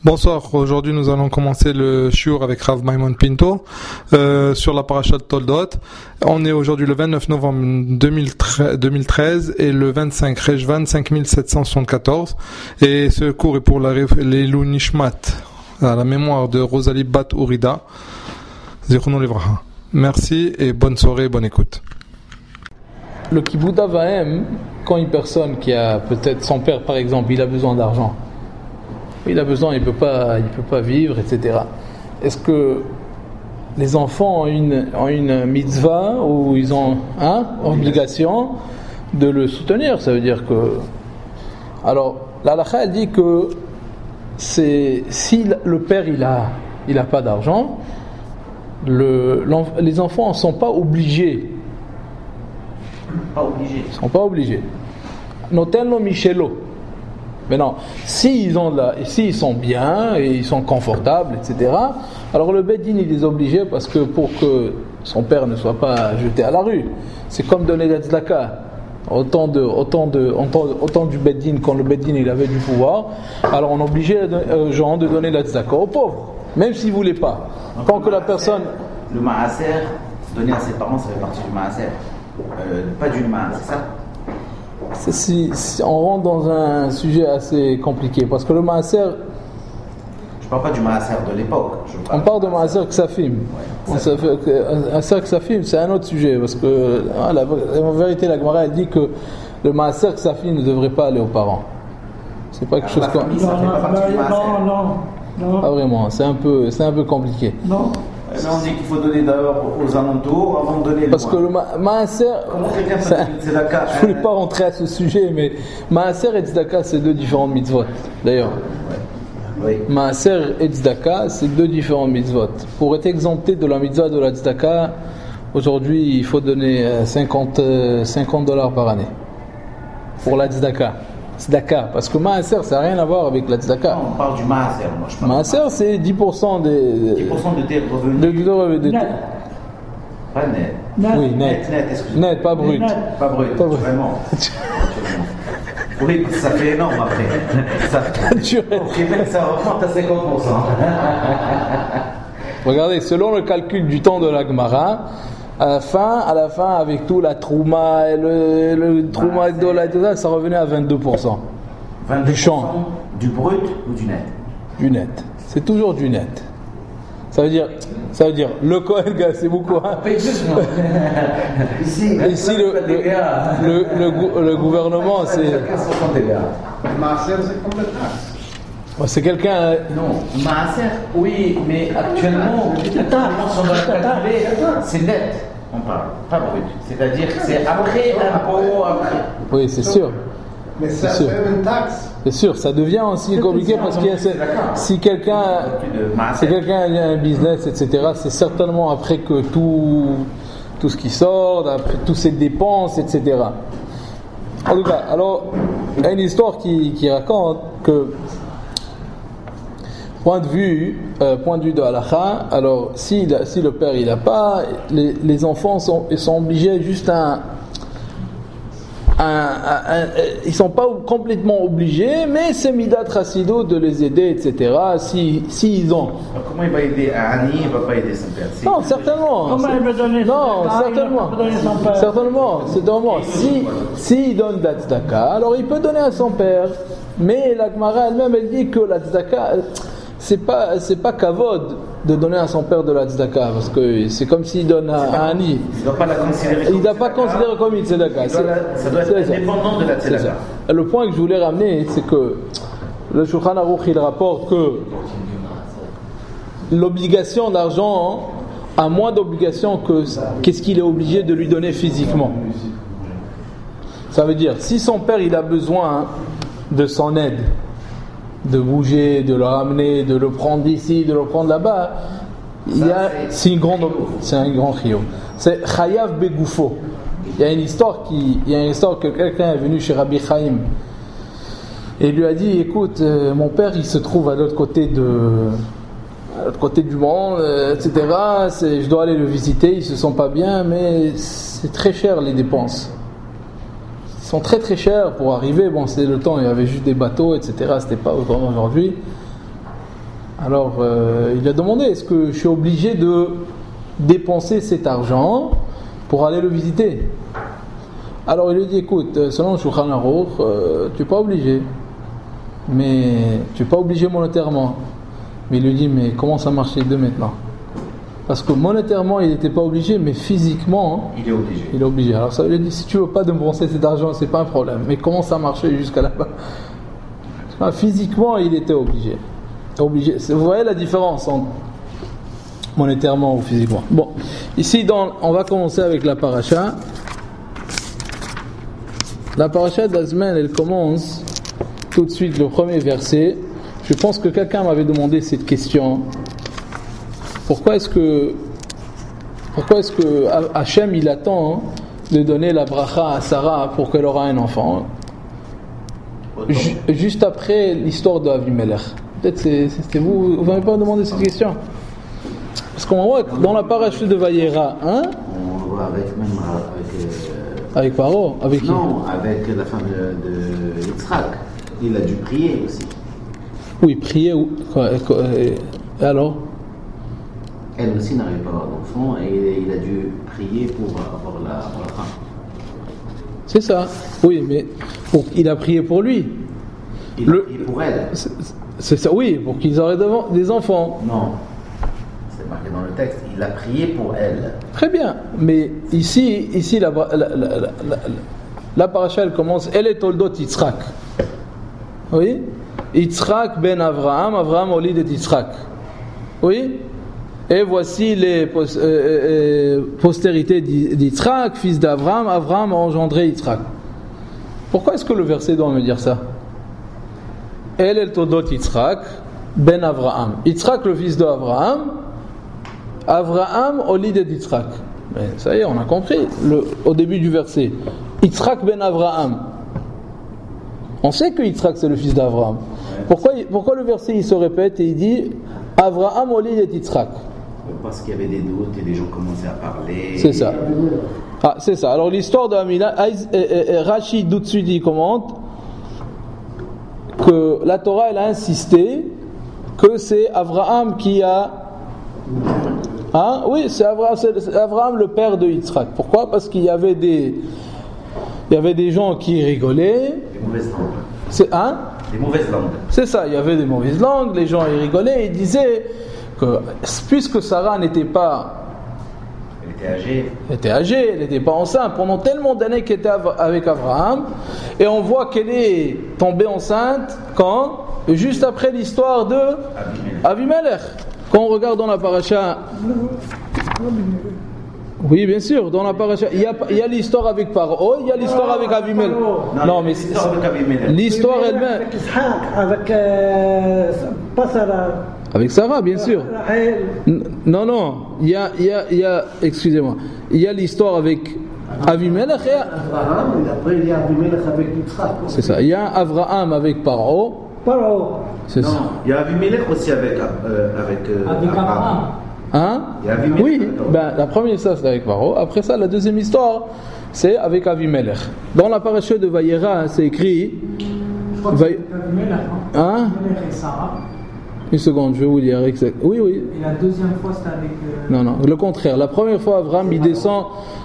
Bonsoir, aujourd'hui nous allons commencer le shiur avec Rav Maimon Pinto sur la parasha de Toldot. On est aujourd'hui le 29 novembre 2013 et le 25 Rejvan 5774 et ce cours est pour l'Elou Nishmat, à la mémoire de Rosalie Bat Urida. Zichrono Livraha. Merci et bonne soirée, bonne écoute. Le Kibouda Vahem, quand une personne qui a peut-être son père par exemple, il a besoin d'argent, il a besoin, il peut pas vivre, etc. Est-ce que les enfants ont une mitzvah ou ils ont obligation de le soutenir? Ça veut dire que, alors la halakha elle dit que si le père il a pas d'argent, les enfants ne sont pas obligés. Ils sont pas obligés. Notenlo Michelo. Maintenant, s'ils sont bien et ils sont confortables, etc., alors le Beddin il est obligé parce que pour que son père ne soit pas jeté à la rue, c'est comme donner la tzedaka. Autant du Beddin, quand le Beddin il avait du pouvoir, alors on obligeait les gens de donner la tzedaka aux pauvres, même s'ils ne voulaient pas. Tant que la personne. Le maaser, donner à ses parents, ça fait partie du maaser. Pas du maaser, c'est ça? Si on rentre dans un sujet assez compliqué parce que le maaser, je parle pas du maaser de l'époque, on parle de maaser ksafim. Maaser ksafim c'est un autre sujet parce que en vérité la Gemara elle dit que le maaser ksafim ne devrait pas aller aux parents. C'est pas quelque chose comme non, pas vraiment, c'est un peu compliqué. Non. Là, on dit qu'il faut donner d'abord aux alentours avant de donner. Parce que le maaser, je voulais pas rentrer à ce sujet, mais maaser et tzedaka c'est deux différents mitzvot. D'ailleurs, oui. Maaser et tzedaka c'est deux différents mitzvot. Pour être exempté de la mitzvah de la tzedaka, aujourd'hui il faut donner $50 par année pour la tzedaka. Tzedaka, parce que maaser ça n'a rien à voir avec la tzedaka. Non, on parle du maaser. Maaser c'est 10% de tes revenus. Net. Pas net. Oui, net. Net, pas brut. Pas brut, vraiment. Oui, ça fait énorme après. Au Québec, ça remonte à 50%. Regardez, selon le calcul du temps de la Gemara, à la fin, avec tout la trouma et le trouma et tout ça, ça revenait à 22%. 22% du champ. Du brut ou du net? Du net. C'est toujours du net. Ça veut dire le Kohen, c'est beaucoup. Ici le gouvernement, c'est. C'est quelqu'un. Non, maaser, oui, mais actuellement, si on doit calculer, c'est net. On parle, pas brut. C'est-à-dire que c'est après l'impôt, après. Oui, c'est sûr. Mais ça fait une taxe. C'est sûr, ça devient aussi compliqué parce que si quelqu'un a un business, etc., c'est certainement après que tout ce qui sort, après toutes ces dépenses, etc. En tout cas, alors, il y a une histoire qui raconte que point de vue de halakha, alors si le père il n'a pas, les enfants sont obligés juste ils sont pas complètement obligés, mais c'est midat chassido de les aider, etc. Si ils ont. Alors comment il va aider un Ani, il va pas aider son père? Non, certainement. Comment il va donner certainement. Si il donne la tzedaka, alors il peut donner à son père. Mais la Gemara elle-même elle dit que la tzedaka c'est pas kavod de donner à son père de la tzedaka parce que c'est comme s'il donne à Ani. Il ne doit pas la considérer comme. Il ne doit pas considérer comme une tzedaka. Ça doit être indépendant de la tzedaka. Le point que je voulais ramener, c'est que le Shulchan Aruch il rapporte que l'obligation d'argent a moins d'obligation que qu'est-ce qu'il est obligé de lui donner physiquement. Ça veut dire si son père il a besoin de son aide, de bouger, de le ramener, de le prendre d'ici, de le prendre là-bas, c'est un grand chiyuv. C'est chayav begoufo. Il y a une histoire que quelqu'un est venu chez Rabbi Chaim et lui a dit écoute, mon père il se trouve à l'autre côté du monde, etc. Je dois aller le visiter, il se sent pas bien, mais c'est très cher les dépenses. sont très très chers pour arriver. Bon, c'est le temps, il y avait juste des bateaux, etc. C'était pas comme aujourd'hui. Alors il a demandé, est-ce que je suis obligé de dépenser cet argent pour aller le visiter? Alors il lui dit, écoute, selon le Shulchan Aruch, tu n'es pas obligé. Mais tu n'es pas obligé monétairement. Mais il lui dit, mais comment ça marche les deux maintenant? Parce que monétairement il n'était pas obligé, mais physiquement il est obligé. Il est obligé. Alors ça lui dit, si tu ne veux pas dépenser cet argent, c'est pas un problème. Mais comment ça marchait jusqu'à là-bas? Physiquement il était obligé. Vous voyez la différence entre monétairement ou physiquement. Bon, ici on va commencer avec la paracha. La paracha d'Azman, elle commence tout de suite le premier verset. Je pense que quelqu'un m'avait demandé cette question. Pourquoi est-ce que Hachem il attend de donner la bracha à Sarah pour qu'elle aura un enfant juste après l'histoire de Avimelech? Peut-être c'était vous n'avez pas demandé cette question. Parce qu'on voit dans la paracha de Vayera, on voit avec Paro, avec qui? Non, avec la femme de Yitzhak. Il a dû prier aussi. Oui, prier. Et alors? Elle aussi n'arrive pas à avoir d'enfant et il a dû prier pour avoir la femme. C'est ça. Oui, mais il a prié pour lui. Il a prié pour elle. C'est ça, oui, pour qu'ils auraient des enfants. Non, c'est marqué dans le texte. Il a prié pour elle. Très bien, mais ici la paracha elle commence. Elle est toldot Yitzhak. Oui, Yitzhak ben Avraham, Avraham olid et Yitzhak. Oui. Et voici les postérités d'Yitzhak, fils d'Avraham. Avraham a engendré Yitzhak. Pourquoi est-ce que le verset doit me dire ça? Elle est Todot Yitzhak, ben Avraham. Yitzhak, le fils d'Avraham. Avraham, olid de Yitzhak. Mais ça y est, on a compris au début du verset. Yitzhak ben Avraham. On sait que Yitzhak c'est le fils d'Avraham. Pourquoi le verset il se répète et il dit Avraham, olid de Yitzhak? Parce qu'il y avait des doutes et les gens commençaient à parler. C'est ça. Ah, c'est ça. Alors l'histoire de Amila, Rashi tout de suite il commente que la Torah elle a insisté que c'est Avraham qui a. Hein? Oui, c'est Avraham le père de Yitzhak. Pourquoi? Parce qu'il y avait des gens qui rigolaient. Des mauvaises langues. Des mauvaises langues. C'est ça. Il y avait des mauvaises langues. Les gens ils rigolaient. Ils disaient que puisque Sarah n'était pas. Elle était âgée, elle n'était pas enceinte pendant tellement d'années qu'elle était avec Abraham, et on voit qu'elle est tombée enceinte quand? Juste après l'histoire de Avimelech. Quand on regarde dans la paracha, oui bien sûr, dans la paracha, il y a l'histoire avec Paro, il y a l'histoire avec Avimelech. Non mais l'histoire avec Avimelech. L'histoire elle-même. Avec pas Sarah. Avec Sarah, bien sûr. Non, il y a, excusez-moi, il y a l'histoire avec Avimelech et Abraham, et après il y a Avimelech avec Yitzhak. c'est ça, il y a Avraham avec Paro. C'est ça. Il y a Avimelech aussi avec Abraham. Hein? Oui, la première histoire c'est avec Paro. Après ça, la deuxième histoire c'est avec Avimelech. Dans la paracha de Vayera, c'est écrit. Je crois que c'est Avimelech, hein? Avimelech et Sarah. Une seconde, je vais vous dire exact. Oui. Et la deuxième fois, c'était avec. Non, le contraire. La première fois, Avraham il descend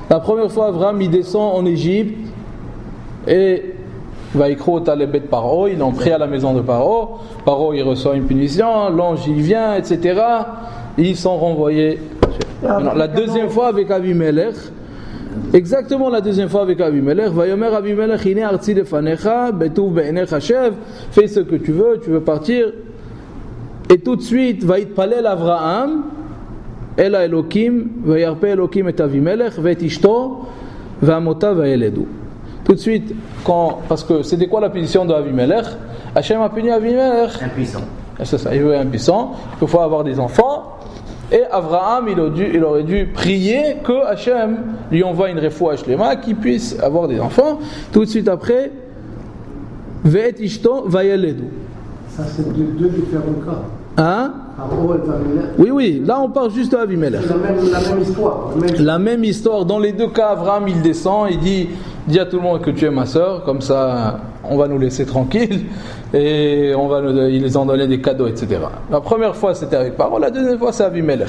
en Égypte et Vaikro Talebet Paro. Ils l'ont pris à la maison de Paro. Paro il reçoit une punition, l'ange il vient, etc. Et ils sont renvoyés. Alors, la deuxième fois avec Avimelech. Exactement la deuxième fois avec Avimelech. Vayomer Avimelech hine artsi lefanecha betuv beinecha shev. Fais ce que tu veux partir. Et tout de suite, va yitpalel Avraham, Ela Elokim, va yarpe Elokim et Avimelech, va ishto, va amota va yeledu. Tout de suite, parce que c'était quoi la punition de Avimelech? Hachem a puni Avimelech. Impuissant. C'est ça, il est impuissant, il faut avoir des enfants. Et Avraham, il aurait dû prier que Hachem lui envoie une refoua shlema qui puisse avoir des enfants. Tout de suite après, va ishto va yeledu. Ça, c'est deux différents cas. Hein? Oui, là on parle juste de Avimelech. C'est la même histoire. La même histoire. Dans les deux cas, Avraham il descend, il dit dis à tout le monde que tu es ma sœur, comme ça on va nous laisser tranquilles et ils ont donné des cadeaux, etc. La première fois c'était avec parole, la deuxième fois c'est Avimelech.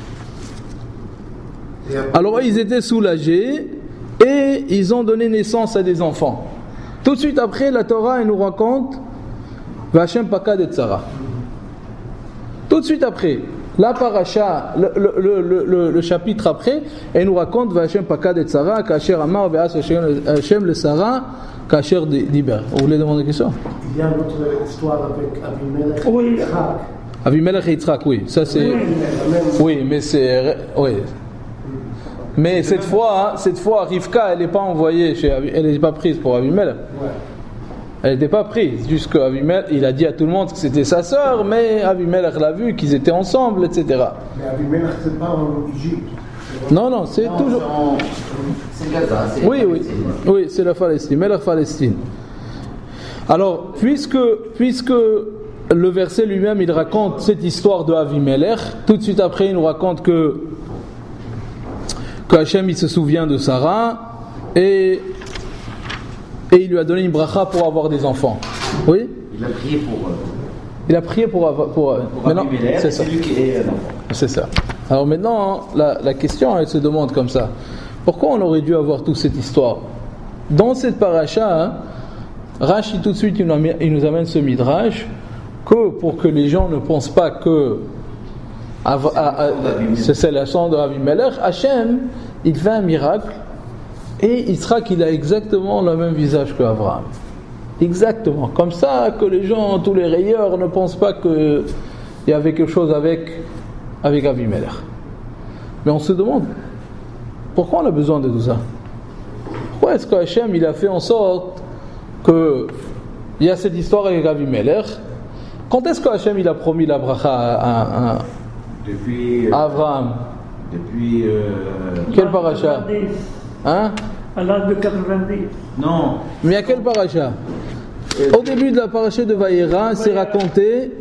Alors ils étaient soulagés et ils ont donné naissance à des enfants. Tout de suite après, la Torah elle nous raconte Vachem Pakad et Tzara. Tout de suite après, la paracha, le chapitre après, elle nous raconte Vachem Pakad et Tzara, Kacher Amar Ve'as Hashem le Sara, Kacher Diber. Vous voulez demander une question? Il y a une autre histoire avec Avimelech Oui. et Yitzhak. Avimelech et Yitzhak, oui, ça c'est. Oui, mais c'est. Oui. Mais cette fois, Rivka, elle n'est pas envoyée elle n'est pas prise pour Avimelech. Ouais. Elle n'était pas prise, juste qu'Avimelech, il a dit à tout le monde que c'était sa sœur, mais Avimelech l'a vu, qu'ils étaient ensemble, etc. Mais Avimelech, c'est pas en Égypte. Non, c'est toujours. C'est Gaza. Oui, c'est la Palestine, Melech Palestine. Alors, puisque le verset lui-même, il raconte cette histoire de Avimelech, tout de suite après, il nous raconte que Hachem, il se souvient de Sarah, et il lui a donné une bracha pour avoir des enfants. Oui? Il a prié pour. Il a prié pour maintenant, c'est ça. C'est lui qui est. C'est ça. Alors maintenant, la question, elle se demande comme ça. Pourquoi on aurait dû avoir toute cette histoire? Dans cette paracha, Rashi tout de suite, il nous amène ce midrash, que pour que les gens ne pensent pas que c'est la sang de Avimelech, Hachem, il fait un miracle, et Yitzhak, il a exactement le même visage que Abraham. Exactement. Comme ça, que les gens, tous les rayeurs, ne pensent pas qu'il y avait quelque chose avec Avimelech. Mais on se demande, pourquoi on a besoin de tout ça? Pourquoi est-ce que Hachem, il a fait en sorte qu'il y a cette histoire avec Avimelech? Quand est-ce que Hachem, il a promis la bracha à Abraham? Depuis. Quel paracha? Hein? À l'âge de 90. Non. Mais à quel paracha? Au début de la paracha de Vayera, c'est raconté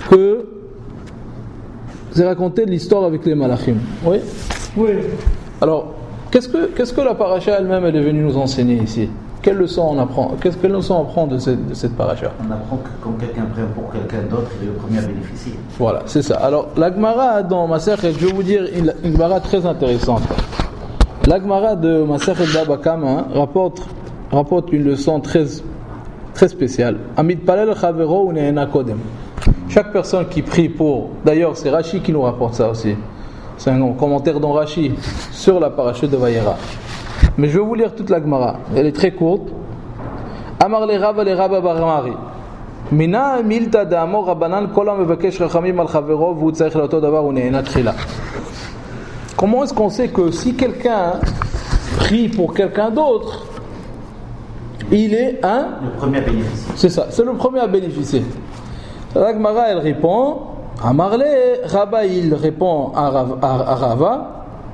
l'histoire avec les malachim. Oui? Oui. Alors, qu'est-ce que la paracha elle-même elle est venue nous enseigner ici? Quelle leçon on apprend? Quelle leçon on apprend de cette paracha? On apprend que quand quelqu'un prend pour quelqu'un d'autre, il est le premier à bénéficier. Voilà, c'est ça. Alors, la Gemara dans Masechet, je vais vous dire une Gemara très intéressante. La Gemara de Masechet Baba Kama rapporte une leçon très, très spéciale. Amit palel chavero ou ne'ena kodem. Chaque personne qui prie pour... D'ailleurs, c'est Rashi qui nous rapporte ça aussi. C'est un commentaire dans Rashi sur la paracha de Vayera. Mais je vais vous lire toute la Gemara. Elle est très courte. Amar le Rabba Baramari. Mina milta d'amor rabanan kol hamevakesh rachamim al chavero v'hu tzarich lato davar hu ne'ena tchila. Comment est-ce qu'on sait que si quelqu'un prie pour quelqu'un d'autre, il est le premier à bénéficier? C'est ça, c'est le premier à bénéficier. La Gemara, elle répond, Amarle, Rabba, il répond à Rava,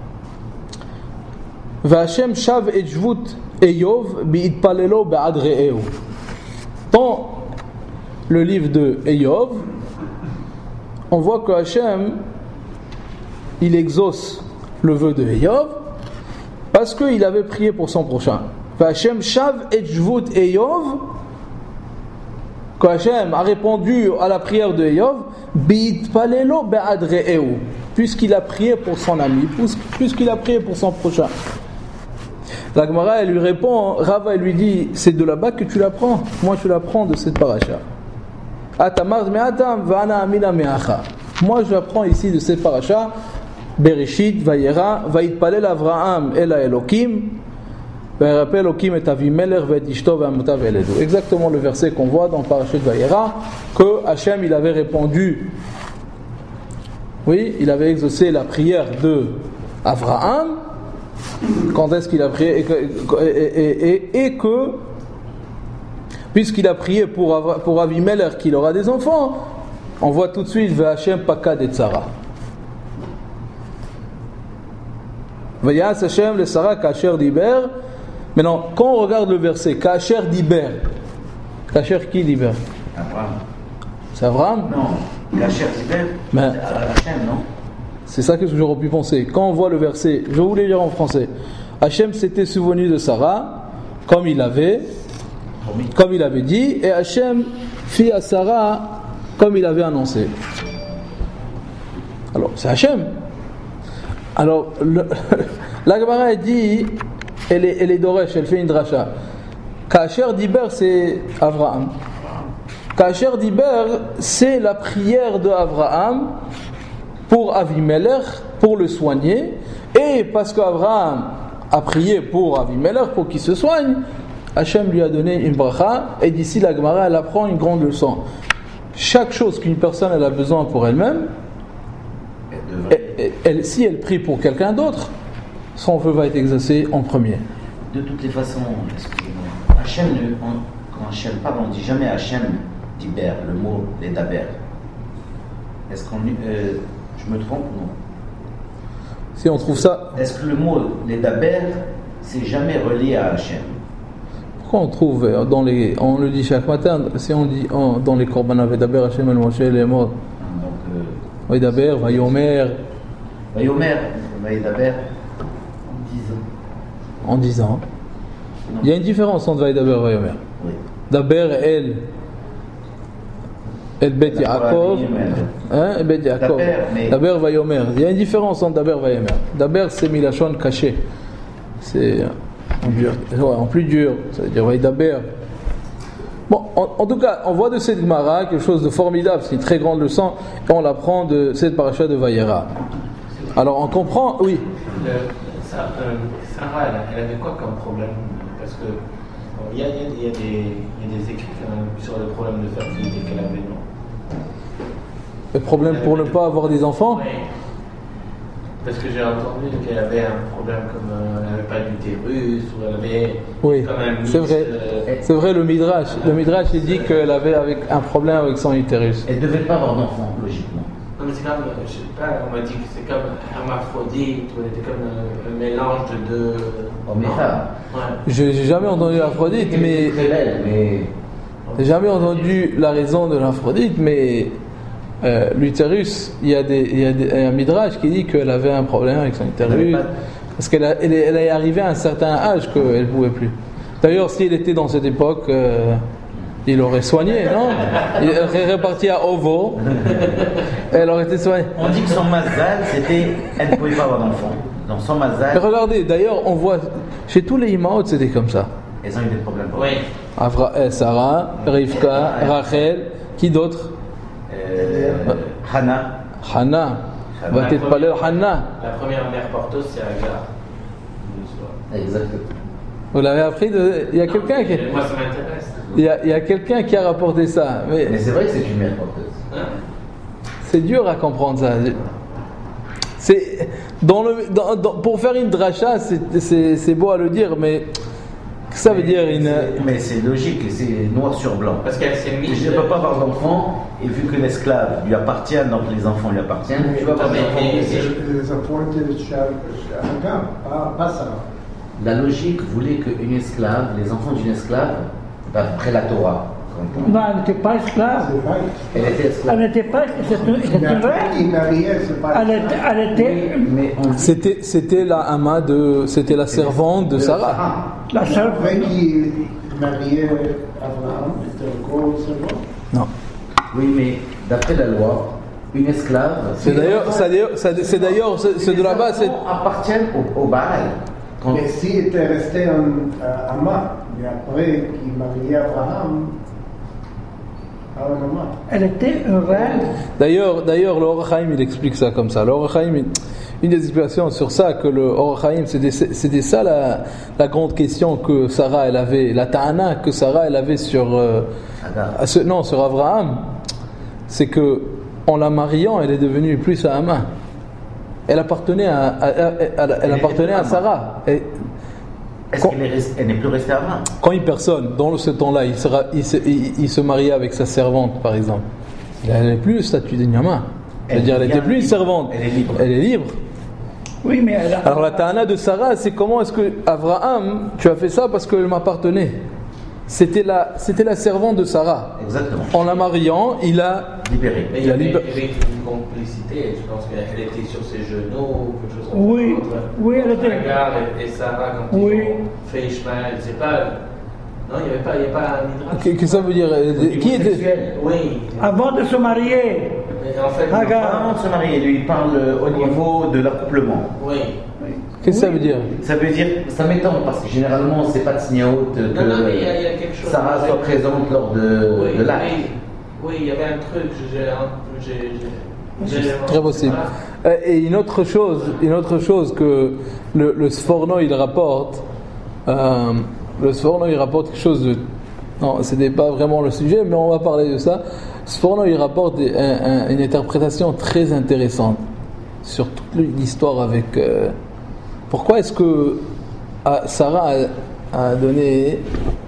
V'Hashem shav et jvut Eyov bi'itpalelo ba'ad re'eu. Dans le livre de Eyov, on voit que Hachem, il exauce le vœu de Eyov parce qu'il avait prié pour son prochain. V'Hashem shav et jvut Eyov, que Hachem a répondu à la prière de Eyov, bi'itpalelo ba'ad re'eu, puisqu'il a prié pour son ami, puisqu'il a prié pour son prochain. La Gemara, elle lui répond, Rava, elle lui dit, c'est de là-bas que tu l'apprends. Moi, je l'apprends de cette paracha. Atamar me'atam va'ana amina me'acha. Moi, je l'apprends ici de cette paracha. Bereshit, Vayera, Vayitpalel Avraham ela Elokim, Vayirapel Elokim et Avimelech ve'et ishto ve'amotav eledu. Exactement le verset qu'on voit dans Parashat Vayera, que Hachem, il avait répondu, oui, il avait exaucé la prière de Avraham. Quand est-ce qu'il a prié et que puisqu'il a prié pour Avimelech qu'il aura des enfants, on voit tout de suite V'Hashem pakad et Tzara. V'yas Hashem le Sarah kasher diber. Maintenant, quand on regarde le verset kasher diber, kasher qui diber? Abraham. C'est Abraham? Non, kasher diber. Mais Hachem, non? c'est ça que j'aurais pu penser. Quand on voit le verset, je voulais lire en français. Hachem s'était souvenu de Sarah comme il avait dit, et Hachem fit à Sarah comme il avait annoncé. Alors, c'est Hachem. Alors, la Gemara dit, elle est Doresh, elle fait une dracha. Kasher Diber, c'est Abraham. Kasher Diber, c'est la prière de Abraham pour Avimelech, pour le soigner. Et parce qu'Abraham a prié pour Avimelech, pour qu'il se soigne, Hachem lui a donné une bracha. Et d'ici, la Gemara, elle apprend une grande leçon. Chaque chose qu'une personne elle a besoin pour elle-même, si elle prie pour quelqu'un d'autre, son vœu va être exaucé en premier. De toutes les façons, excusez-moi, Hachem, quand Hachem parle, on ne dit jamais Hachem Diber, le mot les Daber. Est-ce qu'on. Je me trompe ou non? Si on trouve ça. Est-ce que le mot les Daber, c'est jamais relié à Hachem? Pourquoi on trouve on le dit chaque matin, si on dit dans les Korban Daber Hachem el Moshe les mots. Vaïdaber, Vaïomer. Vaïomer, Vaïdaber. En 10 ans. Il y a une différence entre Vaïdaber et Vaïomer. Oui. Daber, El Bet Yaakov. Bet Yaakov. Daber, Vaïomer. Il y a une différence entre Daber et Vaïomer. Daber, c'est Milachon caché. C'est en plus dur. C'est-à-dire Vaïdaber. Bon, en tout cas, on voit de cette Gemara quelque chose de formidable, c'est une très grande leçon, et on l'apprend de cette paracha de Vayera. Alors, on comprend, oui. Sarah, elle avait quoi comme problème? Parce que il y a des écrits sur le problème de fertilité qu'elle avait, non? Le problème pour ne pas avoir des enfants? Oui. Parce que j'ai entendu qu'elle avait un problème comme elle n'avait pas d'utérus, ou elle avait comme un c'est vrai. C'est vrai, le Midrash. Le Midrash, il dit qu'elle avait un problème avec son utérus. Elle ne devait pas avoir d'enfant, logiquement. Non, mais c'est comme, je sais pas, on m'a dit que c'est comme hermaphrodite, ou elle était comme un mélange de deux. Homme et femme. Ouais. J'ai jamais entendu l'Aphrodite, mais. Très belle, mais. J'ai jamais entendu la raison de l'Aphrodite, mais. L'utérus, il y a un midrash qui dit qu'elle avait un problème avec son utérus parce qu'elle est arrivée à un certain âge qu'elle ne pouvait plus. D'ailleurs, si elle était dans cette époque, il l'aurait soignée, non? Il serait reparti à Ovo, elle aurait été soignée. On dit que son mazal, c'était elle ne pouvait pas avoir d'enfant. Dans son mazal. Mais regardez, d'ailleurs, on voit chez tous les Imaot, c'était comme ça. Elles ont eu des problèmes. Oui. Sarah, Rivka, Rachel, qui d'autre? Hannah. Va t'être parlé de Hannah. La première mère porteuse, c'est Agar. Exactement. Vous l'avez appris il y a quelqu'un qui. Moi, ça m'intéresse. Il y a quelqu'un qui a rapporté ça. Mais c'est vrai que c'est une mère porteuse. C'est dur à comprendre ça. C'est pour faire une dracha, c'est beau à le dire, mais ça veut dire une. Mais c'est logique, c'est noir sur blanc. Parce qu'elle s'est mise. Je ne peux pas avoir d'enfant, et vu que l'esclave lui appartient, donc les enfants lui appartiennent, tu vas pas avoir d'enfant. Les appointés Hagar, pas ça. La logique voulait qu'une esclave, les enfants d'une esclave, d'après la Torah. Non, elle n'était pas esclave. Elle était esclave. Elle n'était pas. C'était vrai. Il mariait, c'est pas. Elle était. Mais C'était la ama c'était la servante de Sarah. La seule. Après qu'il mariait Abraham, c'était un gros servant. Non. oui, mais d'après la loi, une esclave. C'est d'ailleurs ce de là-bas, c'est. Appartiennent au Baal. Mais s'il était resté à Hama, mais après qu'il mariait Abraham. Elle était une reine. D'ailleurs, le Or HaChaim, il explique ça comme ça. Le Or HaChaim, une des explications sur ça, que le Or HaChaim, c'était ça la grande question que Sarah, elle avait, la ta'ana que Sarah, elle avait sur Abraham. C'est que, en la mariant, elle est devenue plus à Hama. Elle appartenait à Sarah. Est-ce qu'elle n'est plus restée à Hama? Quand une personne, dans ce temps-là, il se mariait avec sa servante, par exemple, elle n'est plus le statut de Nyama. C'est-à-dire, elle n'était plus une servante. Elle est libre. Oui, mais alors la ta'ana de Sarah, c'est comment est-ce que Abraham, tu as fait ça parce qu'elle m'appartenait. C'était la servante de Sarah. Exactement. En la mariant, il a libéré. Il y avait une complicité. Je pense qu'elle était sur ses genoux, quelque chose comme Oui, ça. oui, elle était. Agar et Sarah, quand Oui. ils ont fait Ishmael, c'est pas. Non, il n'y avait pas un midrash. Qu'est-ce que ça veut dire? Qui était? Sexuel. Oui. Avant de se marier, Mais en fait, Agar. Avant de se marier, lui, il parle au niveau de l'accouplement. oui. Qu'est-ce que ça veut dire? Ça veut dire, ça m'étonne parce que généralement, c'est pas de signaout que Non, mais il y a quelque chose. Sarah soit présente lors de l'acte. Oui, il y avait un truc. Très possible. Et une autre chose que le Sforno il rapporte, quelque chose de. Non, c'était pas vraiment le sujet, mais on va parler de ça. Sforno il rapporte une interprétation très intéressante sur toute l'histoire avec. Pourquoi est-ce que Sarah a donné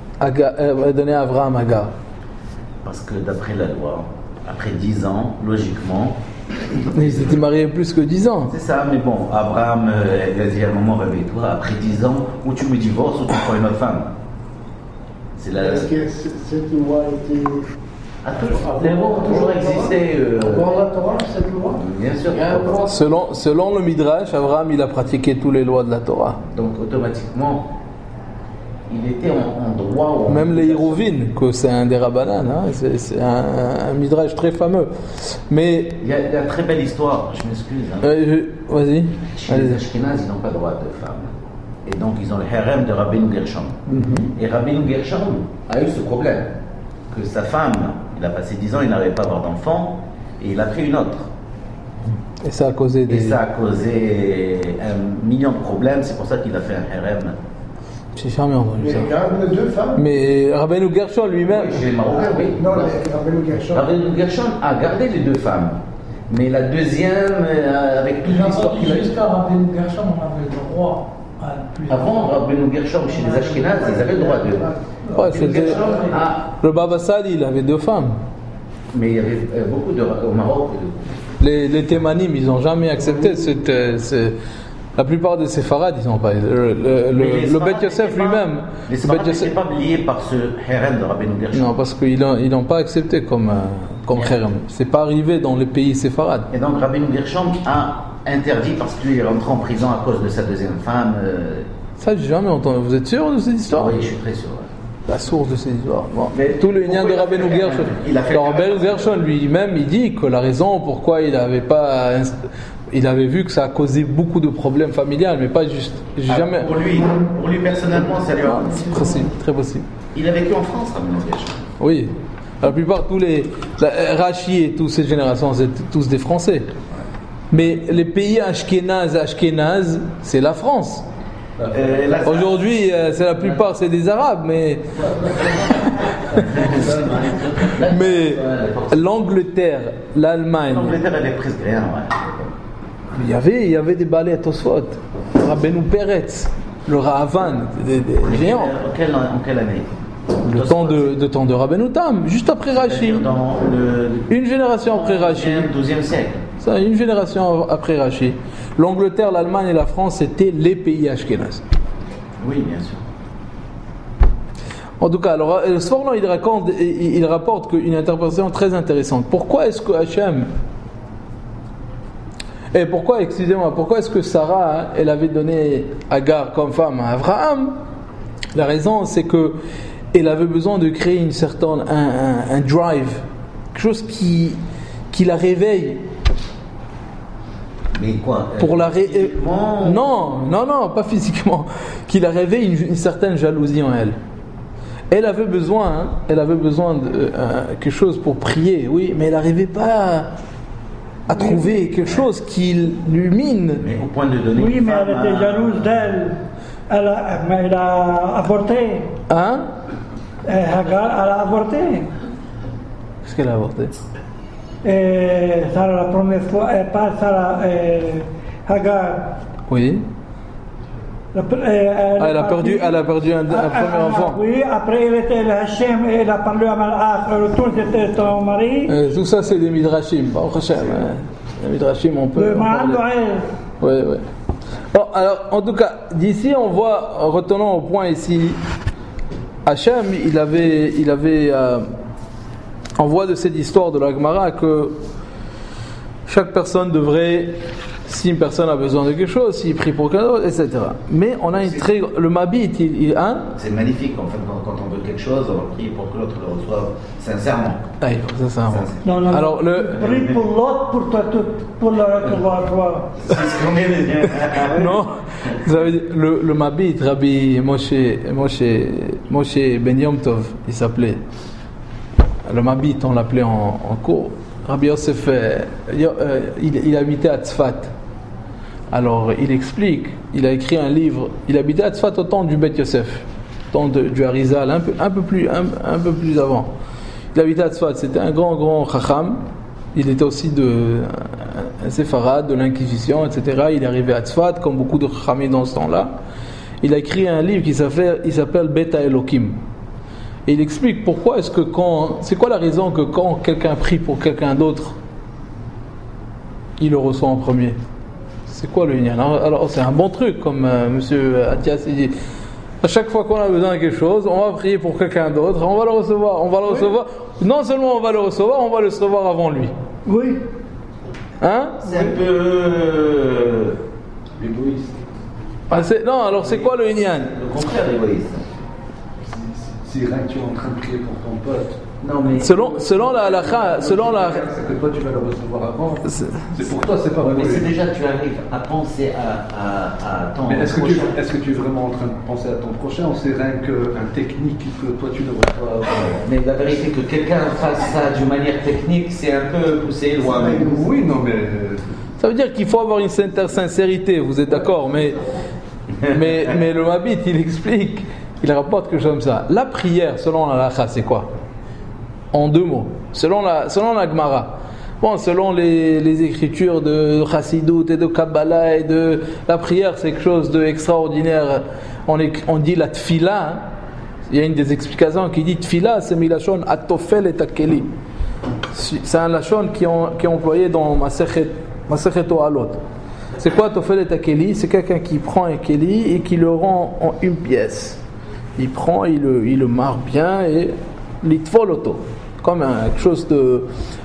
Abraham Agar? Parce que d'après la loi, après 10 ans, logiquement, Ils étaient mariés plus que 10 ans. c'est ça, mais bon, Abraham, il a dit à un moment, réveille-toi, après 10 ans, ou tu me divorces ou tu prends une autre femme. C'est la. Est-ce que cette loi était Les lois ont toujours existé. avant la Torah, cette loi? Bien sûr. Selon le Midrash, Abraham il a pratiqué toutes les lois de la Torah. Donc automatiquement, il était en droit. Même les Hirouvines, que c'est un des Rabbanan, hein, c'est un Midrash très fameux. Mais, Il y a une très belle histoire, je m'excuse. Hein. vas-y. Chez les Ashkénazes, ils n'ont pas droit de femmes. Et donc ils ont le harem de Rabbeinu Gershom. Et Rabbeinu Gershom a eu ce problème, que sa femme, il a passé 10 ans, il n'arrivait pas à avoir d'enfant, et il a pris une autre. Et ça a causé des. Et ça a causé 1 million de problèmes, c'est pour ça qu'il a fait un harem. J'ai jamais entendu Mais ça. il garde deux femmes? Mais Rabbeinu Gershon lui-même. Chez les Marocains, oui. Non, Rabbeinu Gershom. Rabbeinu Gershom a gardé les 2 femmes. Mais la deuxième, avec toute l'histoire qu'il a eue. Jusqu'à Rabbeinu Gershom, on avait le droit à plus. Avant, Rabbeinu Gershom, chez les Ashkénazes, ils avaient le droit de. Ouais, Rabbeinu c'était- Gershom a. Le Baba Sali, il avait 2 femmes. Mais il y avait beaucoup au Maroc. Les Thémanim, ils n'ont jamais accepté. La plupart des Séfarades, ils n'ont pas. Le Bet Yosef lui-même. Les le Séfarades Bet Yosef- n'étaient pas liés par ce harem de Rabbeinu Gershom. Non, parce qu'ils n'ont pas accepté comme Kherem. C'est pas arrivé dans les pays séfarades. Et donc Rabbeinu Gershom a interdit parce qu'il est rentré en prison à cause de sa deuxième femme. Ça, j'ai jamais entendu. Vous êtes sûr de cette histoire? Oui, je suis très sûr. La source de cette histoire. Bon. Mais Tout le lien de pourquoi Rabbeinu il a fait Gershon. il a fait Alors, le- Rabbeinu Gershon lui-même, il dit que la raison pourquoi il n'avait pas. Il avait vu que ça a causé beaucoup de problèmes familiales, mais pas juste. J'ai jamais. Pour lui personnellement, ça lui a. C'est possible, très possible. Il a vécu en France, Rabbeinu Gershom. Oui. La plupart, Rachi et toutes ces générations, c'est tous des Français. Mais les pays Ashkénazes, c'est la France. Aujourd'hui, c'est la plupart, c'est des Arabes, mais l'Angleterre, l'Allemagne, L'Angleterre, elle est presque rien, ouais. il y avait des balais à Tosfot, Rabbeinu Peretz, le Rahavan, des géants. En quelle année? Le temps de Rabbeinu Tam, juste après Rachi. C'est-à-dire dans le Une génération après Rachi. 12e siècle. Ça, une génération après Rachi. L'Angleterre, l'Allemagne et la France, c'était les pays ashkénazes. Oui, bien sûr. En tout cas, alors, Sforno, il rapporte une interprétation très intéressante. Pourquoi est-ce que Hachem... pourquoi est-ce que Sarah, elle avait donné Agar comme femme à Abraham? La raison, c'est que elle avait besoin de créer une certaine, un drive, quelque chose qui la réveille. Mais quoi Pour la physiquement non, pas physiquement, qui la réveille une certaine jalousie en elle. Elle avait besoin de quelque chose pour prier, oui, mais elle n'arrivait pas à trouver quelque chose qui l'illumine. Mais au point de donner. oui, une mais elle femme était à- jalouse d'elle. Elle a avorté. Hein? Hagar, elle a avorté. Qu'est-ce qu'elle a avorté? Et Sarah, la première fois, pas Sarah, Hagar. Oui. Elle a perdu un premier enfant. Oui, après, elle était le Hachem, elle a parlé à Malach, le retour, c'était ton mari. Tout ça, c'est des midrashim. Baruch Hashem, hein. Les midrashim, on peut Le en parler. Mahal Oui. Bon, alors, en tout cas, d'ici, on voit, retenons au point ici, Hachem, il avait on voit de cette histoire de la Gemara que chaque personne devrait, si une personne a besoin de quelque chose, s'il prie pour quelqu'un d'autre, etc. Mais on a le mabit, c'est magnifique en fait quand on veut quelque chose, on prie pour que l'autre le reçoive sincèrement. Oui, sincèrement. Non, alors prie pour l'autre, pour le recevoir. C'est ce qu'on est. Non, ça veut dire, le mabit, Rabbi Moshe Ben Yom Tov, il s'appelait. Le mabit, on l'appelait en cours. Rabbi Yosef, il habitait à Tzfat. Alors, il explique, il a écrit un livre. Il habitait à Tzfat au temps du Bet Yosef, au temps du Harizal, un peu plus avant. Il habitait à Tzfat, c'était un grand chacham. Il était aussi un séfarade de l'Inquisition, etc. Il est arrivé à Tzfat, comme beaucoup de chachamim dans ce temps-là. Il a écrit un livre qui s'appelle Beta Elokim. Et il explique pourquoi est-ce que c'est quoi la raison que quand quelqu'un prie pour quelqu'un d'autre, il le reçoit en premier. C'est quoi le lien? Alors c'est un bon truc, comme monsieur Athias il dit. À chaque fois qu'on a besoin de quelque chose, on va prier pour quelqu'un d'autre, on va le recevoir. Non seulement on va le recevoir, on va le recevoir avant lui. Oui. Hein? C'est un peu l'égoïste. Non, alors c'est quoi le lien? Le contraire d'égoïste. Si rien que tu es en train de prier pour ton pote. Non, mais selon la halakha, c'est que toi tu vas le recevoir avant. C'est pour toi, c'est pas vrai. Mais c'est déjà tu arrives à penser à ton mais est-ce prochain. que tu es vraiment en train de penser à ton prochain ou c'est rien qu'un technique que toi tu le reçois avant? Mais la vérité que quelqu'un fasse ça d'une manière technique, c'est un peu poussé loin. Oui, non mais. Ça veut dire qu'il faut avoir une sincérité, vous êtes d'accord, mais le Mabit, il explique, il rapporte quelque chose comme ça. La prière, selon la halakha, c'est quoi? En deux mots, selon la Gemara. Bon, selon les écritures de Chassidut et de Kabbalah et de la prière, c'est quelque chose d'extraordinaire. On dit la tfila. Hein. Il y a une des explications qui dit tfila, c'est milachon atofel et takeli. C'est un lachon qui est employé dans Masechet Ohalot. C'est quoi atofel et takeli? C'est quelqu'un qui prend un keli et qui le rend en une pièce. Il prend, il le marre bien et l'itfol auto. Comme quelque chose de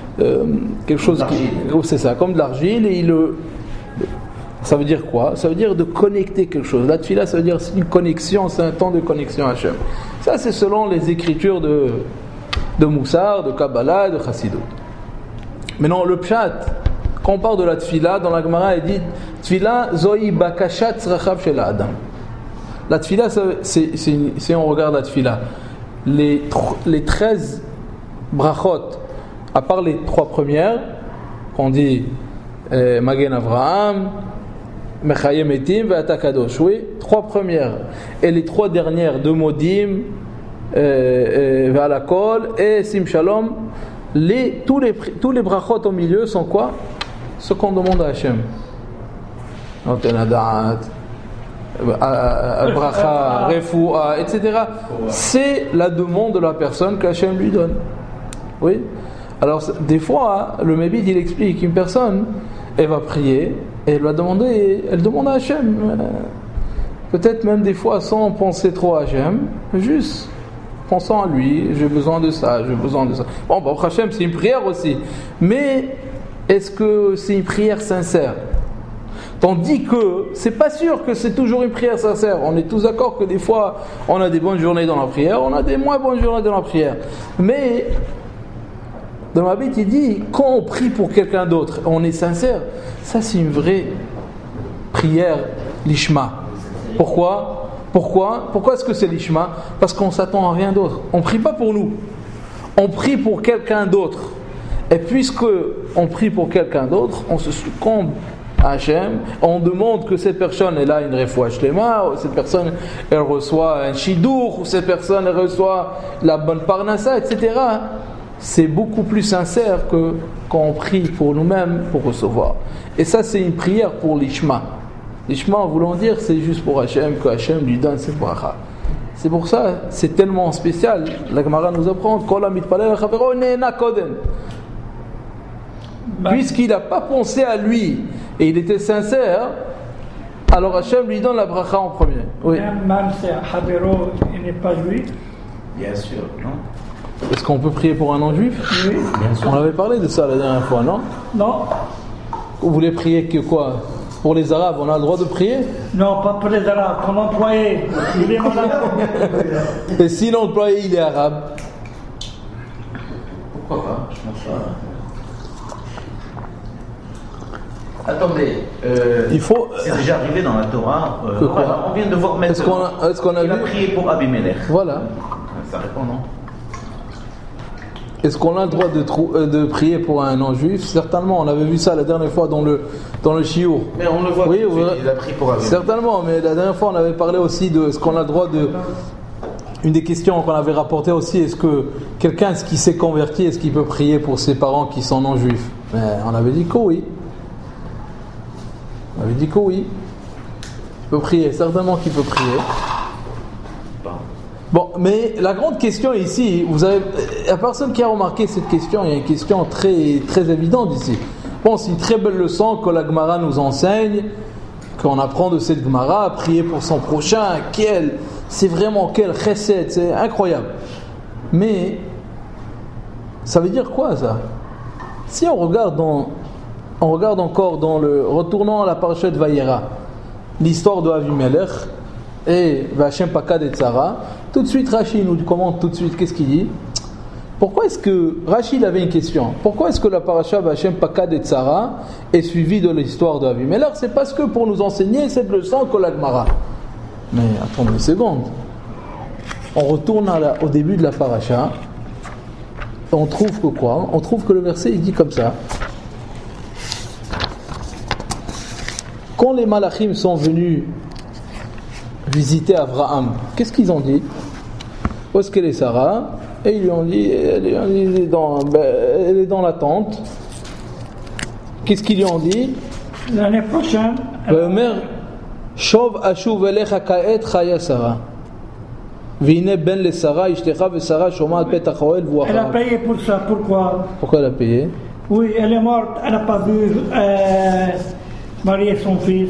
c'est ça, comme de l'argile, et ça veut dire quoi? Ça veut dire de connecter quelque chose. La tfila, ça veut dire c'est une connexion, c'est un temps de connexion à Hachem. Ça, c'est selon les écritures de Moussar, de Kabbalah, de Chassidut. Maintenant, le pshat, quand on parle de la tfila, dans la Gemara, il dit tfila zoi bakashat tzrachav shel adam. La tfila, si on regarde la tfila, les 13 brachot, à part les 3 premières, qu'on dit Magen Avraham, Mechayem Etim, Ve'ata Kadosh, oui, 3 premières, et les 3 dernières de Modim, Ve'alakol et Sim Shalom, tous les brachot au milieu sont quoi? Ce qu'on demande à Hachem. Notenadat, bracha, refoua, etc. C'est la demande de la personne qu'Hachem lui donne. Oui. Alors des fois, le Mébid il explique qu'une personne, elle va prier et elle demande à Hachem. Peut-être même des fois sans penser trop à Hachem, juste pensant à lui, j'ai besoin de ça, j'ai besoin de ça. Bon, Hachem c'est une prière aussi, mais est-ce que c'est une prière sincère? Tandis que c'est pas sûr que c'est toujours une prière sincère. On est tous d'accord que des fois on a des bonnes journées dans la prière, on a des moins bonnes journées dans la prière. Mais dans ma Bible, il dit quand on prie pour quelqu'un d'autre, on est sincère. Ça c'est une vraie prière lishma. Pourquoi est-ce que c'est lishma? Parce qu'on s'attend à rien d'autre. On prie pas pour nous. On prie pour quelqu'un d'autre. Et puisque on prie pour quelqu'un d'autre, on se succombe Hachem, on demande que cette personne elle a une refoua shlema, ou cette personne elle reçoit un shidour, ou cette personne elle reçoit la bonne parnassa, etc. C'est beaucoup plus sincère que quand on prie pour nous-mêmes pour recevoir. Et ça c'est une prière pour l'ishma. L'ishma en voulant dire c'est juste pour Hachem, que Hachem lui donne ses bracha. C'est pour ça, c'est tellement spécial. La Gemara nous apprend Kol hamitpalel al chavero ne'ena kodem. Puisqu'il n'a pas pensé à lui et il était sincère, alors Hachem lui donne la bracha en premier. Oui. Même si Habero n'est pas juif. Bien sûr, non? Est-ce qu'on peut prier pour un non-juif? Oui. Bien sûr. On avait parlé de ça la dernière fois, non? Non. Vous voulez prier que quoi? Pour les Arabes, on a le droit de prier? Non, pas pour les Arabes, pour l'employé. Il est malade. Et si l'employé il est arabe? Pourquoi pas? Je pense pas. Attendez, Il faut. c'est déjà arrivé dans la Torah. Que quoi? Voilà, on vient de voir maintenant. Est-ce qu'on a Il a vu? prié pour Abimelech. Voilà. Ça répond, non? Est-ce qu'on a le droit de prier pour un non-juif? Certainement, on avait vu ça la dernière fois dans le shiur. Mais on le voit, Oui, tout de suite, il a prié pour Abimelech. Certainement, mais la dernière fois on avait parlé aussi de ce qu'on a le droit de. Une des questions qu'on avait rapportées aussi, est-ce que quelqu'un qui s'est converti, est-ce qu'il peut prier pour ses parents qui sont non-juifs? Mais on avait dit que oui. On avait dit que oui. Il peut prier, certainement qu'il peut prier. Bon, mais la grande question ici, il n'y a personne qui a remarqué cette question, il y a une question très, très évidente ici. Bon, c'est une très belle leçon que la Gemara nous enseigne, qu'on apprend de cette Gemara, à prier pour son prochain, c'est vraiment quel chesed, c'est incroyable. Mais, ça veut dire quoi ça? Si on regarde encore retournons à la parashat Vayera, l'histoire de Avimelech, et Vachem Pakad et Tzara, tout de suite Rashi nous commente tout de suite, qu'est-ce qu'il dit? Pourquoi est-ce que Rashi il avait une question? Pourquoi est-ce que la parasha Vachem Pakad et Tzara est suivie de l'histoire de Avimelech? C'est parce que pour nous enseigner cette leçon que la Gemara. Mais attendez une seconde. On retourne au début de la parasha. On trouve que quoi? On trouve que le verset il dit comme ça. Quand les malachim sont venus visiter Abraham, qu'est-ce qu'ils ont dit? Où est-ce qu'elle est Sarah? Et ils lui ont dit, elle est dans la tente. Qu'est-ce qu'ils lui ont dit? L'année prochaine. Mère, Shov ashuv elecha ka'et chaya Sarah. V'ine ben le Sarah ishtecha veSarah shoma petach oel v'uacharav. Elle a payé pour ça. Pourquoi? Pourquoi elle a payé? Oui, elle est morte. Elle n'a pas vu marier son fils.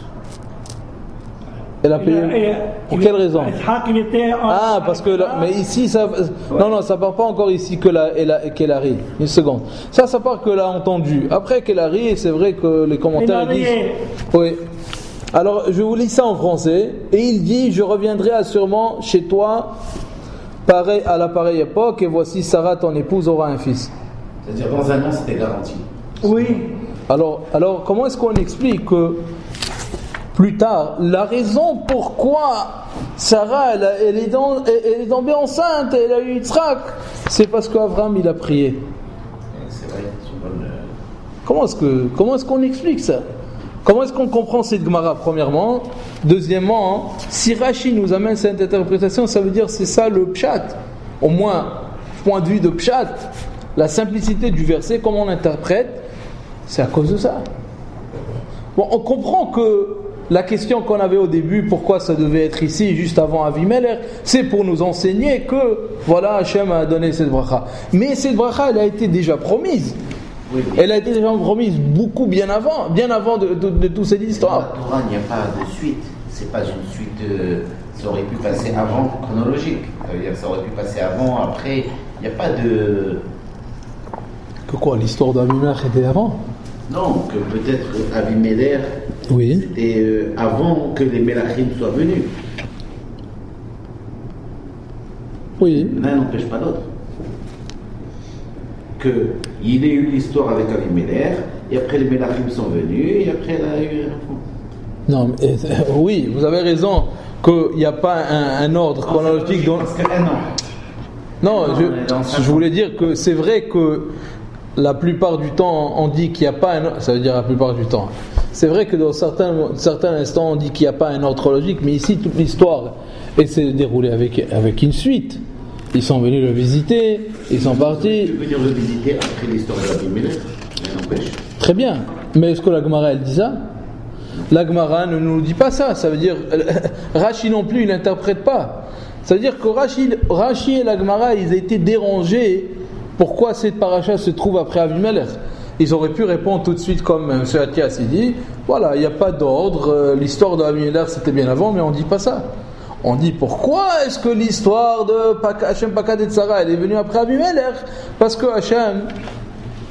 Elle a payé. Pour quelle raison? Parce que mais ici ça, non, ça part pas encore ici que qu'elle a ri. Une seconde. Ça part que l'a entendu. Après qu'elle a ri, c'est vrai que les commentaires disent. Oui. Alors je vous lis ça en français. Et il dit, je reviendrai assurément chez toi, à la pareille époque, et voici Sarah, ton épouse, aura un fils. C'est-à-dire dans un an, c'était garanti. Oui. Alors comment est-ce qu'on explique que plus tard, la raison pourquoi Sarah elle est tombée enceinte, elle a eu Yitzhak, c'est parce qu'Abraham il a prié. C'est vrai, c'est une bonne. Comment est-ce qu'on explique ça? Comment est-ce qu'on comprend cette Gemara premièrement? Deuxièmement, si Rashi nous amène cette interprétation, ça veut dire c'est ça le pshat. Au moins, point de vue de pshat, la simplicité du verset, comment on l'interprète, c'est à cause de ça. Bon, on comprend que la question qu'on avait au début, pourquoi ça devait être ici, juste avant Avimelech, c'est pour nous enseigner que, voilà, Hachem a donné cette bracha. Mais cette bracha, elle a été déjà promise. Oui, elle a été déjà promise bien avant de toute cette histoire. Dans la Torah, il n'y a pas de suite. C'est pas une suite. Ça aurait pu passer avant, chronologique. Ça veut dire que ça aurait pu passer avant, après. Il n'y a pas de. Que quoi, l'histoire d'Avimelech était avant? Non, que peut-être Avimelech. Oui. C'était avant que les Melachim soient venus. Oui. L'un n'empêche pas l'autre. Qu'il ait eu l'histoire avec Avimelech, et après les Melachim sont venus, et après elle a eu un enfant. Non, mais, oui, vous avez raison qu'il n'y a pas un ordre chronologique. Parce qu'un an. Non, je voulais dire que c'est vrai que la plupart du temps on dit qu'il n'y a pas un ordre, ça veut dire la plupart du temps. C'est vrai que dans certains instants on dit qu'il n'y a pas un ordre chronologique, mais ici toute l'histoire s'est déroulée avec une suite. Ils sont venus le visiter, ils sont partis. Tu veux venir le visiter après l'histoire de l'Abimelech, n'empêche. Très bien, mais est-ce que la Gemara elle dit ça? La Gemara ne nous dit pas ça. Ça veut dire Rashi non plus il n'interprète pas. Ça veut dire que Rashi et la Gemara ils ont été dérangés. Pourquoi cette paracha se trouve après Avimelech? Ils auraient pu répondre tout de suite comme M. Athias dit, voilà, il n'y a pas d'ordre, l'histoire d'Avimelech c'était bien avant, mais on ne dit pas ça. On dit pourquoi est-ce que l'histoire de Hachem Pakad et Tzara elle est venue après Avimelech? Parce que Hachem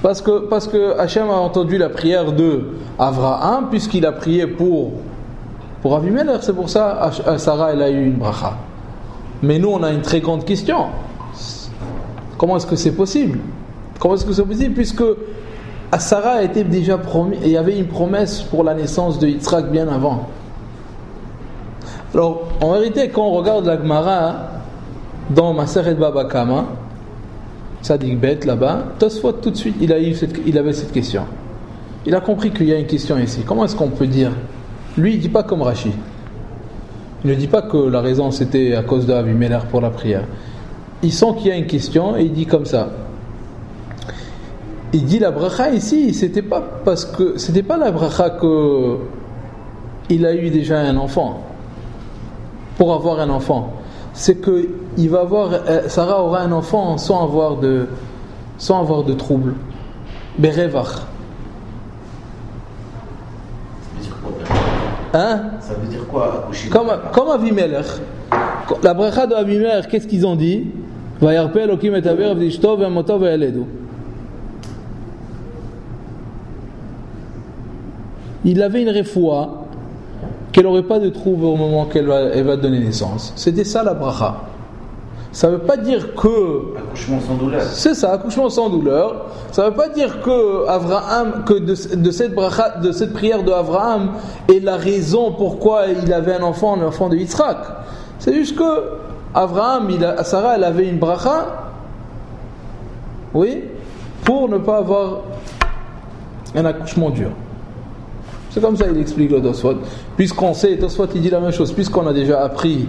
Parce que Hachem a entendu la prière de Avraham, puisqu'il a prié pour Avimelech, c'est pour ça Sarah elle a eu une bracha. Mais nous on a une très grande question. Comment est-ce que c'est possible? Puisque à Sarah a été déjà promis, il y avait une promesse pour la naissance de Yitzhak bien avant. Alors en vérité, quand on regarde la Gemara dans Masechet Baba Kama, Tzadik Bet là-bas, Tosfot tout de suite il avait cette question. Il a compris qu'il y a une question ici. Comment est-ce qu'on peut dire? Lui il dit pas comme Rashi. Il ne dit pas que la raison c'était à cause d'Avimelech pour la prière. Il sent qu'il y a une question et il dit comme ça. Il dit la bracha ici, c'était pas la bracha que il a eu déjà un enfant. Pour avoir un enfant, c'est que Sarah aura un enfant sans avoir de trouble. Berevach. Hein? Ça veut dire quoi accoucher? Comme Avimelech. La bracha de Avimelech, qu'est-ce qu'ils ont dit? Vayarpe Elokim et Aver v'ishto ve'amoto ve'eledu. Il avait une refoua qu'elle n'aurait pas de trouble au moment qu'elle va donner naissance. C'était ça la bracha. Ça ne veut pas dire que... Accouchement sans douleur. C'est ça, accouchement sans douleur. Ça ne veut pas dire que Avraham, que de cette bracha, de cette prière de Avraham est la raison pourquoi il avait un enfant de Yitzhak. C'est juste que Avraham, Sarah, elle avait une bracha, oui, pour ne pas avoir un accouchement dur. C'est comme ça il explique le Tosfot. Puisqu'on sait, Tosfot il dit la même chose, puisqu'on a déjà appris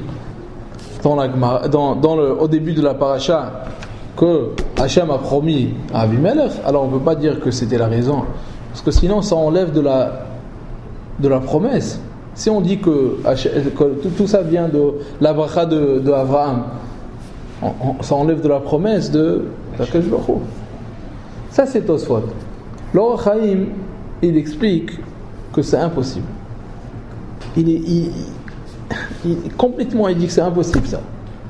au début de la paracha que Hachem a promis à Avimelech, alors on ne peut pas dire que c'était la raison. Parce que sinon ça enlève de la promesse. Si on dit que tout ça vient de la bracha de Avraham, ça enlève de la promesse de Akash Baruch Hu. Ça c'est Tosfot. L'Or Chaim il explique que c'est impossible. Complètement il dit que c'est impossible ça.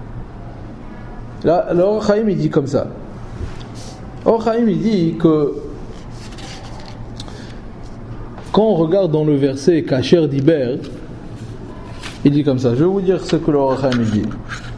Là, l'Or Chaim il dit comme ça. L'Or Chaim il dit que quand on regarde dans le verset Kasher Diber, il dit comme ça. Je vais vous dire ce que l'Or Chaim il dit.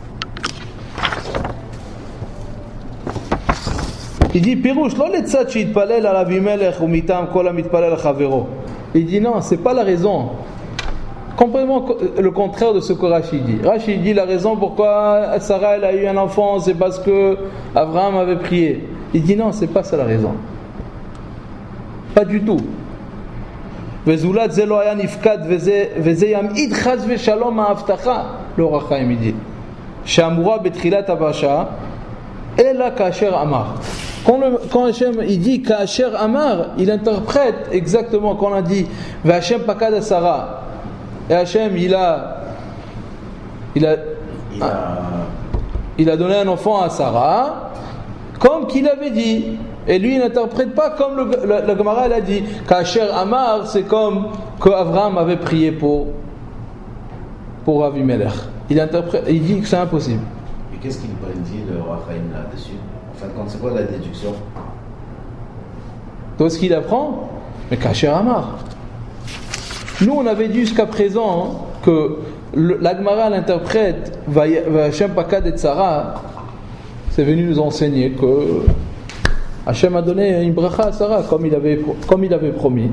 Il dit Pirouche lo letzat sheitpalel al Avimelech umitam kol hamitpalel al chavero. Il dit non, c'est pas la raison. Complètement le contraire de ce que Rashi dit. Rashi dit la raison pourquoi Sarah elle a eu un enfant, c'est parce que Abraham avait prié. Il dit non, c'est pas ça la raison. Pas du tout. Vezulat ze lo haya nifkad veze yamid chaz veshalom ha'avtacha. Le Rachaim il dit she'amura betchilat habasha ela kasher amar. Quand Hachem il dit kasher amar, il interprète exactement quand on a dit V'Hachem pakad à Sarah. Et Hachem il a donné un enfant à Sarah comme qu'il avait dit. Et lui il n'interprète pas comme la Gemara elle a dit Kasher Amar, c'est comme que Avraham avait prié pour Avimelech. Il dit que c'est impossible. Et qu'est-ce qu'il dit le Rachaim là-dessus? En fin de compte, c'est quoi la déduction? Donc ce qu'il apprend, mais Kasher Amar. Nous on avait dit jusqu'à présent que la Gemara l'interprète V'Hachem pakad et Sarah, c'est venu nous enseigner que Hachem a donné une bracha à Sarah comme il avait promis.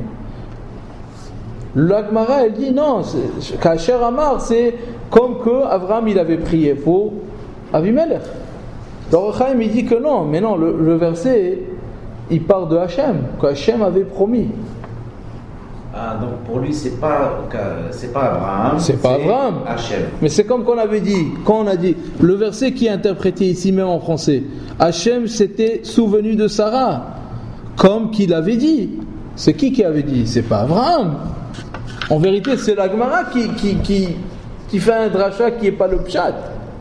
La Gemara elle dit non, Kasher Amar c'est comme que Avraham il avait prié pour Avimelech. Le Rachaim il dit que non, mais non, le verset il parle de Hachem, que Hachem avait promis. Ah, donc pour lui c'est pas Abraham, c'est pas Abraham, Hachem. Mais c'est comme qu'on avait dit, quand on a dit le verset qui est interprété ici même en français, Hachem s'était souvenu de Sarah, comme qu'il avait dit. C'est qui avait dit? C'est pas Abraham. En vérité, c'est la Gemara qui fait un dracha qui est pas le pshat.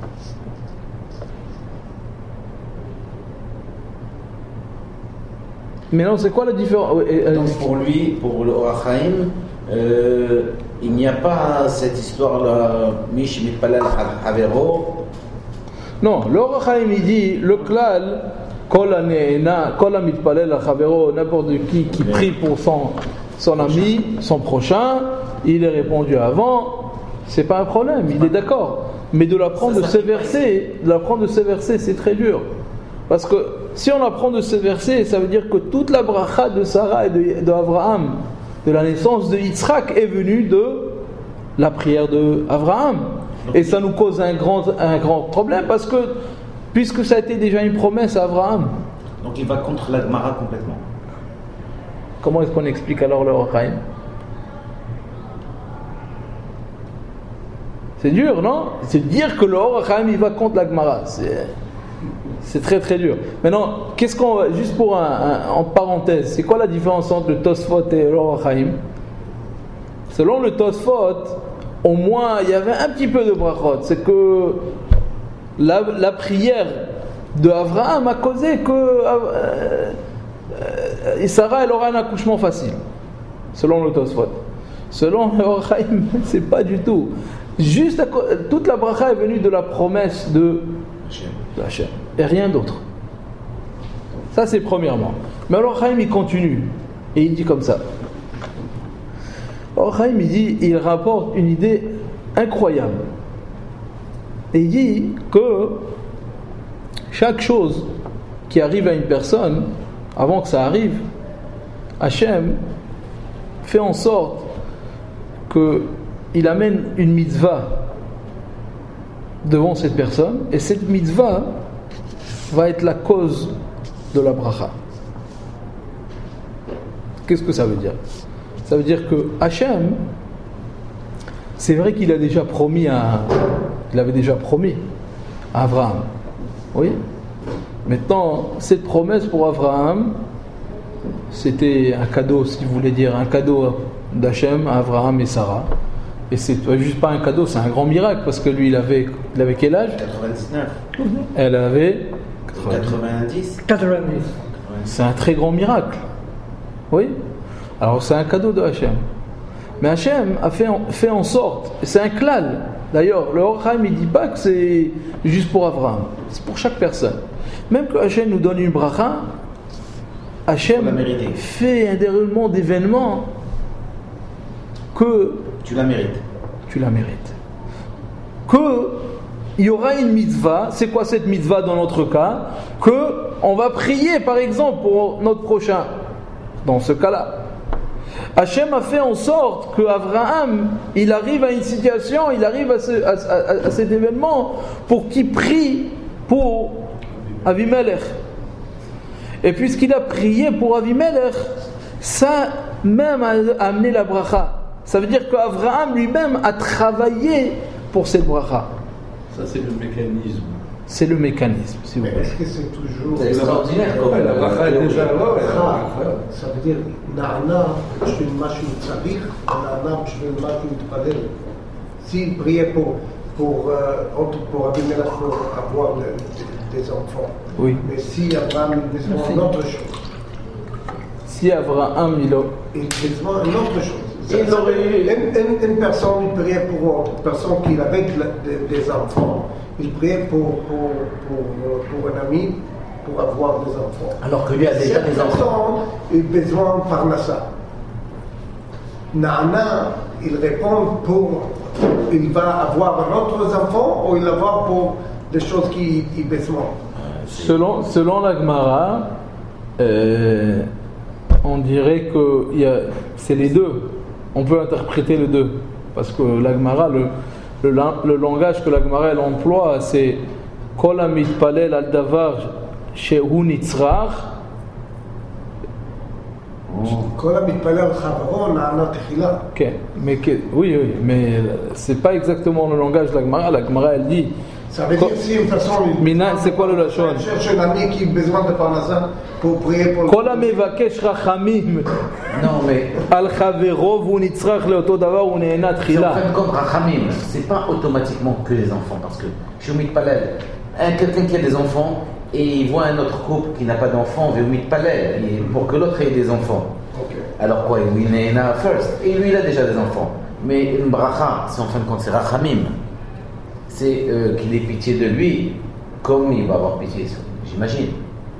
Mais non, c'est quoi la différence? Donc pour lui, pour le Rachaim, il n'y a pas cette histoire-là, Mish Mitpalel Havero. Non, le Rachaim il dit, le klal, Kol hane'ena, kol hamitpalel achavero, n'importe qui prie pour son ami, son prochain, il est répondu avant, c'est pas un problème, il est d'accord. Mais de l'apprendre de ces versets, c'est très dur. Parce que si on apprend de ces versets, ça veut dire que toute la bracha de Sarah et d'Abraham, de la naissance de Yitzhak, est venue de la prière d'Abraham. Et ça nous cause un grand problème parce que, puisque ça a été déjà une promesse à Abraham. Donc il va contre la Gemara complètement. Comment est-ce qu'on explique alors le Or HaChaim? C'est dur, non? C'est dire que le Or HaChaim il va contre la Gemara. C'est très très dur. Maintenant, juste pour en parenthèse, c'est quoi la différence entre le Tosfot et le Or HaChaim? Selon le Tosfot, au moins il y avait un petit peu de brachot. C'est que la prière de Abraham a causé que Sarah elle aura un accouchement facile. Selon le Tosfot. Selon le Or HaChaim, c'est pas du tout. Juste toute la bracha est venue de la promesse de Hachem et rien d'autre. Ça c'est premièrement. Mais alors Chaim il continue et il dit comme ça. Alors Chaim il rapporte une idée incroyable. Et il dit que chaque chose qui arrive à une personne, avant que ça arrive, Hachem fait en sorte qu'il amène une mitzvah devant cette personne, et cette mitzvah va être la cause de la bracha. Qu'est-ce que ça veut dire? Ça veut dire que Hachem, c'est vrai qu'il avait déjà promis à Abraham. Oui. Maintenant, cette promesse pour Abraham, c'était un cadeau, si vous voulez dire, un cadeau d'Hachem à Abraham et Sarah. Et c'est juste pas un cadeau, c'est un grand miracle, parce que lui, il avait quel âge? 99. Elle avait 90. C'est un très grand miracle. Oui. Alors c'est un cadeau de Hachem. Mais Hachem a fait en sorte, c'est un klal. D'ailleurs, le Or HaChaim, il dit pas que c'est juste pour Abraham, c'est pour chaque personne. Même que Hachem nous donne une bracha, Hachem fait un déroulement d'événements que tu la mérites. Il y aura une mitzvah. C'est quoi cette mitzvah dans notre cas? Que on va prier par exemple pour notre prochain. Dans ce cas-là, Hachem a fait en sorte que Abraham, il arrive à une situation, il arrive à cet événement pour qu'il prie pour Avimelech. Et puisqu'il a prié pour Avimelech, ça même a amené la bracha. Ça veut dire qu'Abraham lui-même a travaillé pour cette bracha. Ça, c'est le mécanisme. C'est le mécanisme, si vous voulez. Est-ce que c'est toujours... C'est extraordinaire. La bracha est déjà là. Ça veut dire, Na'ana, בשביל משהו צריך, Na'ana, בשביל משהו מתפלל. S'il priait pour Abimelech pour avoir des enfants. Oui. Mais si Abraham il besoin d'une autre chose. Si Abraham il besoin d'une autre chose. Une personne il priait pour une personne qui avait des enfants, il priait pour un ami pour avoir des enfants. Alors que lui a déjà des enfants. Il a besoin de Parnassa. Na'ana, il répond il va avoir d'autres enfants ou il va avoir pour des choses qu'il a besoin. Selon la Gemara, on dirait que c'est les deux. On peut interpréter les deux. Parce que la Gemara, le langage que la Gemara elle emploie, c'est Kol hamitpalel al davar shehu nitzrach. Kol hamitpalel al chavaro na'ana techila. Oui, mais c'est pas exactement le langage de la Gemara. La Gemara elle dit. Ça veut dire si une personne. C'est quoi le lachon? Cherche un ami qui a besoin de Parnassa pour prier pour. Kol hamevakesh rachamim. Non mais. Al chavero vu nitzrach leoto davar u ne'ena techila. En fin de compte, rachamim, c'est pas automatiquement que les enfants, parce que chez Mitpalel, quelqu'un qui a des enfants et il voit un autre couple qui n'a pas d'enfants, veut Mitpalel pour que l'autre ait des enfants. Okay. Alors quoi, il ne'ena first, et lui il a déjà des enfants. Mais une bracha, c'est en fin de compte, c'est rachamim. C'est qu'il ait pitié de lui, comme il va avoir pitié, j'imagine.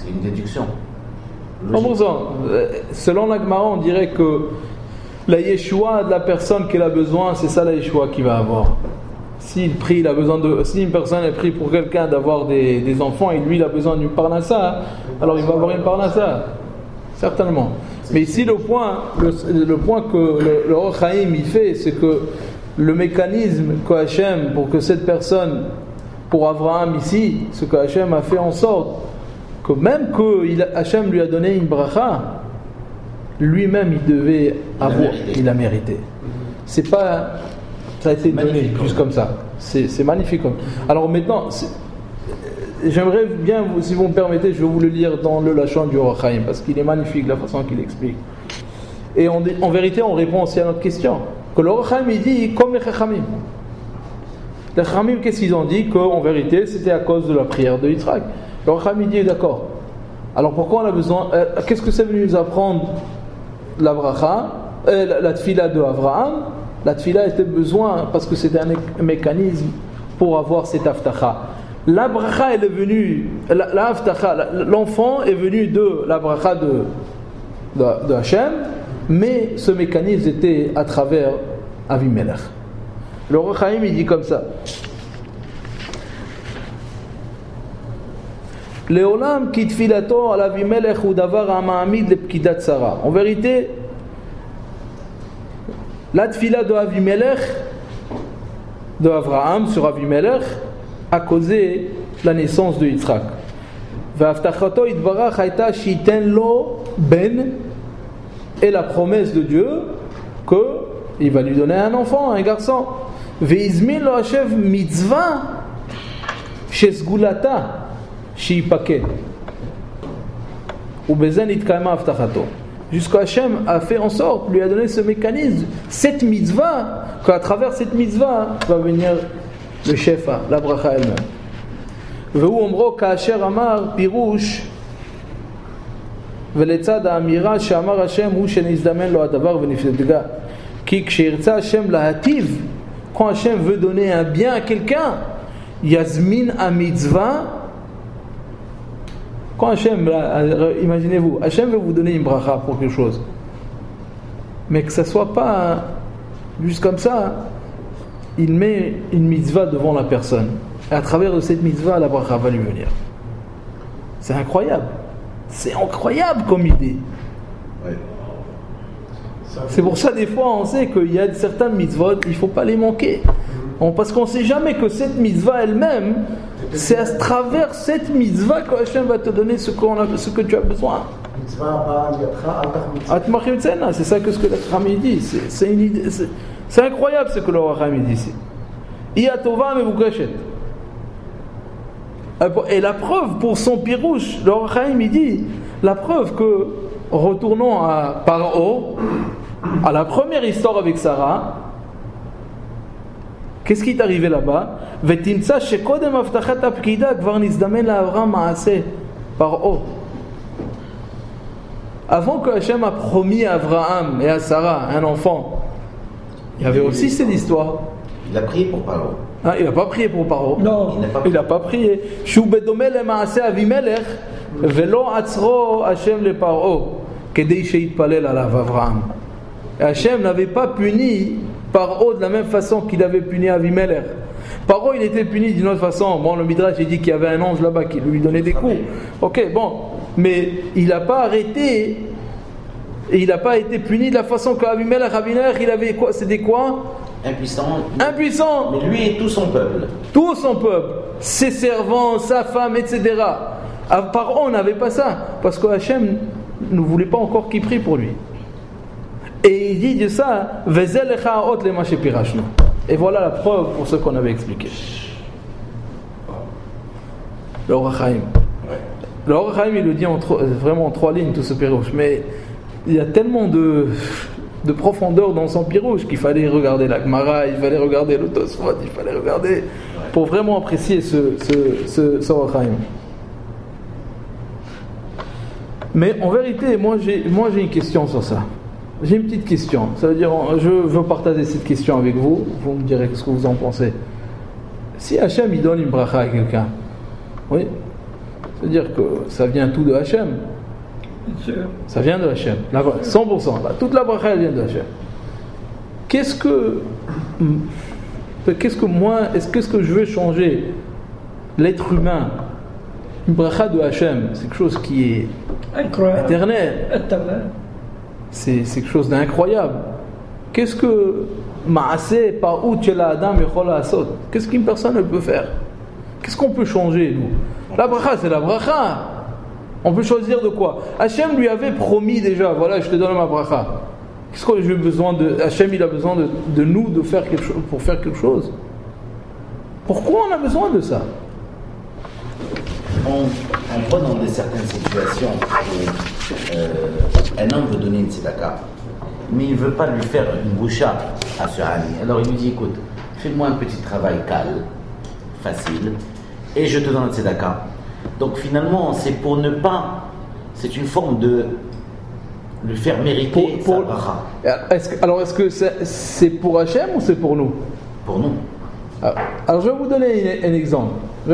C'est une déduction. 100%. Selon la Gemara, on dirait que la Yeshua de la personne qu'elle a besoin, c'est ça la Yeshua qu'il va avoir. S'il prie, il a besoin de. Si une personne est prie pour quelqu'un d'avoir des enfants et lui il a besoin d'une parnassa, alors il va avoir une parnassa. Certainement. Mais ici le point que le Or Chaim il fait, c'est que le mécanisme que Hachem, pour que cette personne, pour Abraham ici, ce que Hachem a fait en sorte que même que Hachem lui a donné une bracha, lui-même il devait avoir, il a mérité. C'est pas, ça a été donné juste comme ça. C'est magnifique. Alors maintenant, j'aimerais bien, si vous me permettez, je vais vous le lire dans le Lachon du Or Chaim parce qu'il est magnifique la façon qu'il explique. Et en vérité, on répond aussi à notre question. Que le Or Chaim il dit comme les Chachamim. Les Chachamim, qu'est-ce qu'ils ont dit? Qu'en vérité, c'était à cause de la prière de Yitzhak. Le Or Chaim il dit d'accord. Alors pourquoi on a besoin? Qu'est-ce que c'est venu nous apprendre la bracha, la tfila de Abraham? La tfila était besoin parce que c'était un mécanisme pour avoir cette aftacha. La bracha elle est venue, la aftacha, l'enfant est venu de la bracha de Hachem, mais ce mécanisme était à travers Avimelech. Le Or Chaim il dit comme ça. Leolam ki tfilato al Avimelech hu davar ha'ma'amid lepkidat Sarah. En vérité, la tfila de Avimelech, de Abraham sur Avimelech, a causé la naissance de Yitzhak. Ve'aftachato yitbarach hayta shiten lo ben, et la promesse de Dieu que il va lui donner un enfant, un garçon. Ve'izmin lo Hashem mitzvah shesgulata shiipake ubezen itkayma aftachato. Jusqu'à Hachem a fait en sorte, lui a donné ce mécanisme, cette mitzvah, qu'à travers cette mitzvah va venir le shefa, la bracha elle-même. Ve'hu omro ka'asher amar pirush ולצד האמירה שאמר השם הוא שנזדמן לו הדבר ונפתגה כי כשירצה השם להטיב quand Hachem veut donner un bien à quelqu'un יזמין המצווה quand Hachem, imaginez-vous, Hachem veut vous donner une bracha pour quelque chose mais que ça soit pas juste comme ça, il met une mitzvah devant la personne et à travers de cette mitzvah la bracha va lui venir. C'est incroyable. C'est incroyable comme idée. Oui. C'est pour ça des fois on sait qu'il y a certains mitzvot, il ne faut pas les manquer. Parce qu'on ne sait jamais que cette mitzvah elle-même, c'est à travers cette mitzvah que Hachem va te donner ce que tu as besoin. C'est ça que ce que le Chachamim dit. C'est incroyable ce que le Chachamim dit ici. Et la preuve pour son pirouche, le Or Chaim il dit la preuve que, retournons à Paro, à la première histoire avec Sarah, qu'est-ce qui est arrivé là-bas? Vetimtsa shekodem aftachat apkida kvar nizdamen la'Avram ma'aseh Paro. Avant que Hachem a promis à Abraham et à Sarah un enfant, il y avait aussi cette histoire. Il a prié pour Paro. Ah, il n'a pas prié pour Paro. Non. Il n'a pas prié. Shu bedome lema'aseh Avimelech velo atzro Hachem le Paro kedei sheitpalel alav Avraham. Hachem n'avait pas puni Paro de la même façon qu'il avait puni Avimelech. Paro il était puni d'une autre façon. Bon, le Midrash il dit qu'il y avait un ange là-bas qui lui donnait des coups. Ok, bon, mais il n'a pas arrêté et il n'a pas été puni de la façon qu'Avimelech, il avait quoi? C'était quoi? Impuissant. Mais lui et tout son peuple. Tout son peuple, ses servants, sa femme, etc. Paro on n'avait pas ça parce que Hachem ne voulait pas encore qu'il prie pour lui. Et il dit de ça, et voilà la preuve pour ce qu'on avait expliqué. Le Or Chaim. Le Or Chaim il le dit vraiment en 3 lignes tout ce pirouche, mais il y a tellement de profondeur dans son pirouche qu'il fallait regarder la Gemara, il fallait regarder le Tosfot, il fallait regarder pour vraiment apprécier ce Or Chaim. Mais en vérité, moi j'ai une question sur ça. J'ai une petite question. Ça veut dire, je veux partager cette question avec vous. Vous me direz ce que vous en pensez. Si Hachem il donne une bracha à quelqu'un, oui, C'est-à-dire que ça vient tout de Hachem. Ça vient de Hachem. 100%. Toute la bracha, elle vient de Hachem. Qu'est-ce que moi, est-ce que je veux changer l'être humain? Une bracha de Hachem, c'est quelque chose qui est Incroyable. éternel. C'est quelque chose d'incroyable. Qu'est-ce que Ma'aseh pa'ut shel ha'adam yachol la'asot? Qu'est-ce qu'une personne peut faire? Qu'est-ce qu'on peut changer, nous? La bracha, c'est la bracha. On peut choisir de quoi? Hachem lui avait promis déjà, voilà, je te donne ma bracha. Qu'est-ce que j'ai besoin de... Hachem, il a besoin de nous de faire quelque chose, pour faire quelque chose. Pourquoi on a besoin de ça? On voit dans certaines situations où un homme veut donner une tzedaka, mais il ne veut pas lui faire une boucha à ce ami. Alors il lui dit, écoute, fais-moi un petit travail calme, facile, et je te donne la tzedaka. Donc finalement, c'est pour ne pas... C'est une forme de lui faire mériter sa bracha. Alors est-ce que c'est pour Hachem ou c'est pour nous? Pour nous. Alors je vais vous donner un exemple.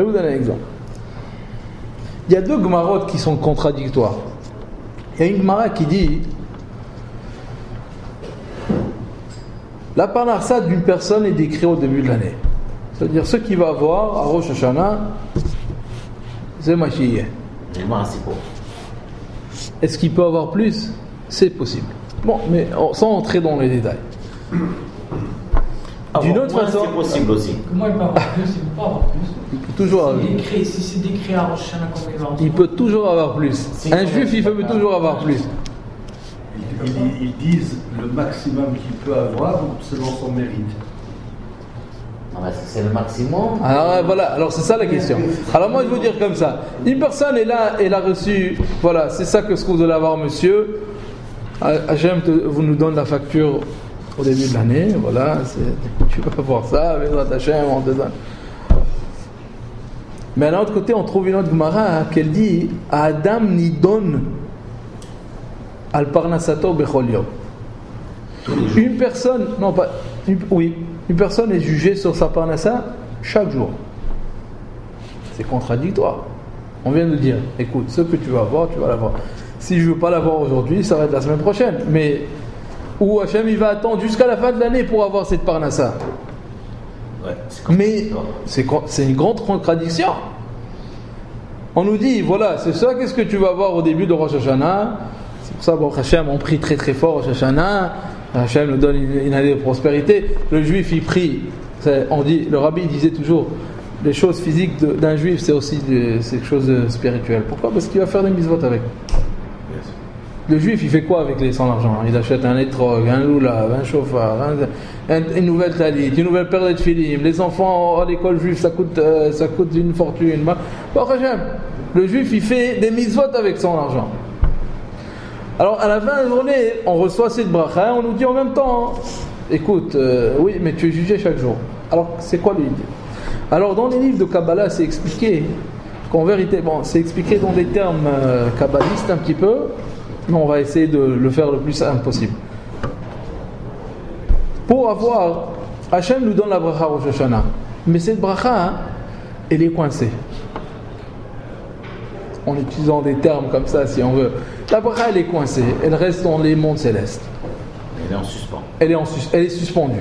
Il y a deux Gemarotes qui sont contradictoires. Il y a une Gemara qui dit la parnassa d'une personne est décrite au début de l'année. C'est-à-dire ce qu'il va avoir à Rosh Hashanah, c'est Mashiach. Est-ce qu'il peut avoir plus? C'est possible. Bon, mais sans entrer dans les détails. D'une autre façon, c'est possible aussi. Comment il peut avoir plus? Il peut pas avoir plus. Il peut toujours avoir Si c'est décrit à Rosh Hashanah, comment il va avoir plus? Il peut toujours avoir plus. Un juif, il peut toujours avoir plus. Ils disent le maximum qu'il peut avoir selon son mérite. C'est le maximum. Alors voilà, alors c'est ça la question. Alors moi je veux dire comme ça. Une personne est là, elle a reçu, voilà, c'est ça que ce que vous allez avoir, monsieur. Hachem vous nous donne la facture au début de l'année, voilà, tu vas voir ça, avec Hachem, on te donne. Mais d'un autre côté, on trouve une autre Gemara qu'elle dit Adam nidon al parnasato bechol yom. Une personne, non pas, une personne est jugée sur sa parnassa chaque jour. C'est contradictoire. On vient de dire, écoute, ce que tu vas avoir, tu vas l'avoir. Si je ne veux pas l'avoir aujourd'hui, ça va être la semaine prochaine. Mais où Hachem il va attendre jusqu'à la fin de l'année pour avoir cette parnassa. Ouais, mais c'est une grande contradiction. On nous dit, voilà, c'est ça, qu'est-ce que tu vas avoir au début de Rosh Hashanah? C'est pour ça, bon, Hachem, on prie très très fort Rosh Hashanah. Hachem nous donne une année de prospérité. Le juif, il prie. On dit, le rabbi disait toujours, les choses physiques d'un juif, c'est aussi quelque chose de spirituel. Pourquoi? Parce qu'il va faire des mitzvot avec. Le juif, il fait quoi avec son argent? Il achète un étrog, un loulav, un chauffard, une nouvelle talit, une nouvelle paire de tfilim. Les enfants à l'école juive, ça coûte une fortune. Bon, le juif, il fait des mitzvot avec son argent. Alors, à la fin de la journée, on reçoit cette bracha, on nous dit en même temps, écoute, oui, mais tu es jugé chaque jour. Alors, c'est quoi l'idée? Alors, dans les livres de Kabbalah, c'est expliqué qu'en vérité, bon, c'est expliqué dans des termes kabbalistes un petit peu, mais on va essayer de le faire le plus simple possible. Pour avoir, Hachem nous donne la bracha Rosh Hashanah, mais cette bracha, elle est coincée. En utilisant des termes comme ça, si on veut. La bracha, elle est coincée, elle reste dans les mondes célestes. Elle est en suspens. Elle est suspendue.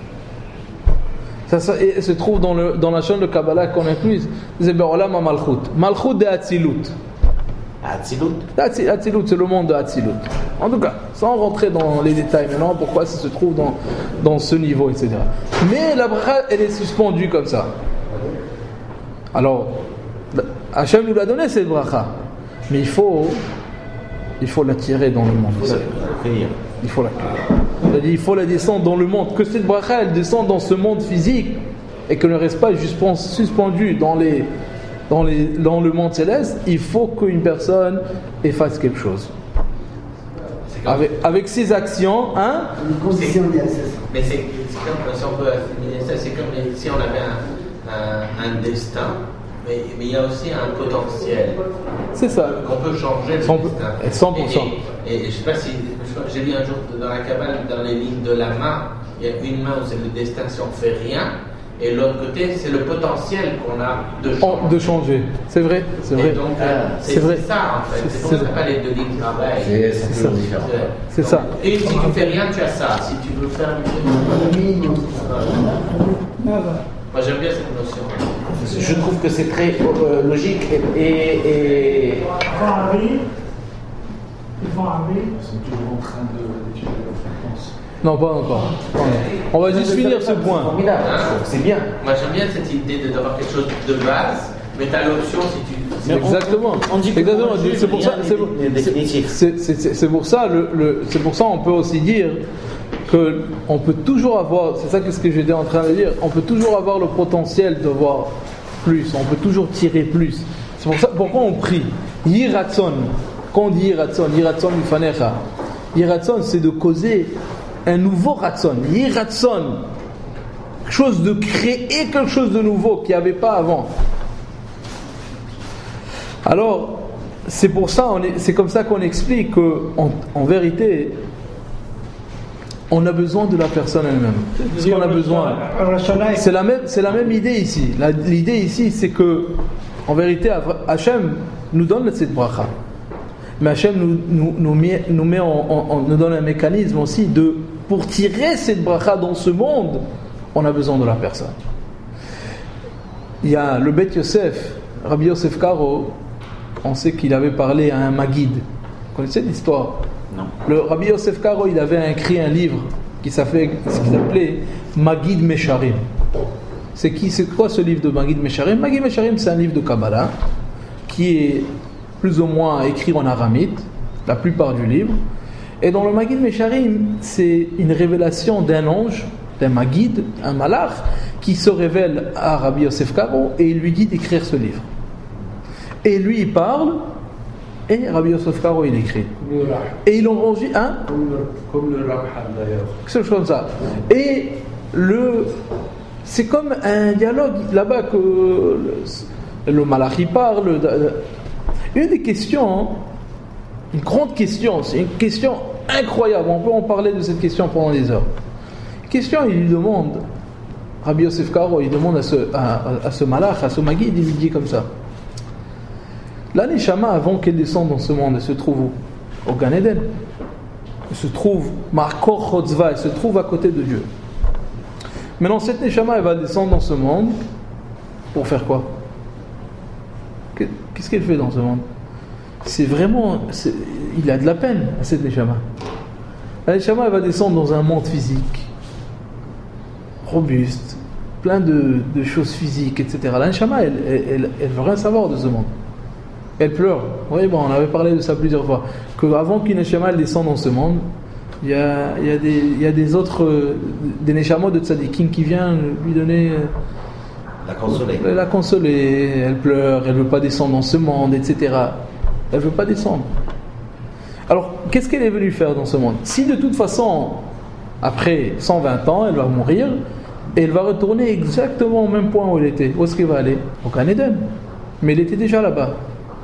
Ça se trouve dans la chaîne de Kabbalah qu'on inclut. C'est Be'olam HaMalchut. Malchut de Hatzilut. Hatzilut, c'est le monde de Hatzilut. En tout cas, sans rentrer dans les détails maintenant, pourquoi ça se trouve dans ce niveau, etc. Mais la bracha, elle est suspendue comme ça. Alors, Hachem nous l'a donné cette bracha, mais il faut la tirer dans le monde. Il faut la cueillir. Il faut la descendre dans le monde. Que cette bracha, elle descende dans ce monde physique et qu'elle ne reste pas juste suspendue dans le monde céleste. Il faut qu'une personne fasse quelque chose. Avec ses actions, hein? Mais c'est comme si on peut assimiler ça, c'est comme si on avait un destin. Mais il y a aussi un potentiel. C'est ça. Qu'on peut changer le destin. 100%. Et je ne sais pas si. J'ai lu un jour dans la Kabbale, dans les lignes de la main, il y a une main où c'est le destin si on ne fait rien, Et l'autre côté, c'est le potentiel qu'on a de changer. De changer. C'est vrai, c'est vrai. Et donc, c'est vrai. ça en fait. C'est pour ça qu'on appelle les deux lignes de travail. C'est ça. Différent. C'est ça. Et si tu fais rien, tu as ça. Si tu veux faire moi j'aime bien cette notion. Je trouve que c'est très logique et... Ils vont arriver. Ils sont toujours en train d'étudier leur fréquence. Non, pas encore. On va juste finir ce point. Formidable, c'est bien. Moi j'aime bien cette idée d'avoir quelque chose de base, mais tu as l'option si tu. Exactement. On dit exactement. C'est pour ça. C'est pour ça. C'est pour ça on peut aussi dire que on peut toujours avoir. C'est ça que ce que j'étais en train de dire. On peut toujours avoir le potentiel de voir plus. On peut toujours tirer plus. C'est pour ça. Pourquoi on prie? Yiratson. Quand on dit Yiratson, Yiratson Mifanecha. Yiratson, c'est de causer un nouveau Ratson. Yiratson, quelque chose de créer quelque chose de nouveau qu'il n'y avait pas avant. Alors, c'est pour ça, c'est comme ça qu'on explique qu'en vérité, on a besoin de la personne elle-même. Parce qu'on a besoin. C'est la même idée ici. L'idée ici, c'est que, en vérité, Hachem nous donne cette bracha. Mais Hachem nous donne un mécanisme aussi pour tirer cette bracha dans ce monde, on a besoin de la personne. Il y a le Beth Yosef, Rabbi Yosef Karo, on sait qu'il avait parlé à un Maguid. Vous connaissez l'histoire? Non. Le Rabbi Yosef Karo, il avait écrit un livre qui s'appelait Maguid Mesharim. C'est quoi ce livre de Maguid Mesharim? Maguid Mesharim, c'est un livre de Kabbalah qui est plus ou moins écrit en aramite, la plupart du livre. Et dans le Maguid Mesharim, c'est une révélation d'un ange, d'un Maguid, un malach, qui se révèle à Rabbi Yosef Karo et il lui dit d'écrire ce livre. Et lui, il parle, et Rabbi Yosef Karo, il écrit. Et ils l'ont rangé, Comme le Ramhan d'ailleurs. quelque chose comme ça. Et c'est comme un dialogue là-bas que le malach, il parle. Une des questions, une grande question, c'est une question incroyable. On peut en parler de cette question pendant des heures. Question, il lui demande, Rabbi Yosef Karo, il demande à ce malach, à ce maguide, il lui dit comme ça. La neshama, avant qu'elle descende dans ce monde, elle se trouve où? Au Gan Eden. Elle se trouve, Markor Chotzva, elle se trouve à côté de Dieu. Maintenant, cette neshama, elle va descendre dans ce monde pour faire quoi? Qu'est-ce qu'elle fait dans ce monde? Il a de la peine à cette neshama. La neshama, elle va descendre dans un monde physique, robuste, plein de choses physiques, etc. La neshama, elle veut rien savoir de ce monde. Elle pleure. Oui, bon, on avait parlé de ça plusieurs fois. Qu'avant qu'une neshama descende dans ce monde, il y a des autres, des neshamot de tzadikim qui viennent lui donner. La consoler, elle pleure, elle ne veut pas descendre dans ce monde, etc. Elle ne veut pas descendre. Alors, qu'est-ce qu'elle est venue faire dans ce monde? Si de toute façon, après 120 ans, elle va mourir, et elle va retourner exactement au même point où elle était. Où est-ce qu'elle va aller? Au Gan Eden. Mais elle était déjà là-bas.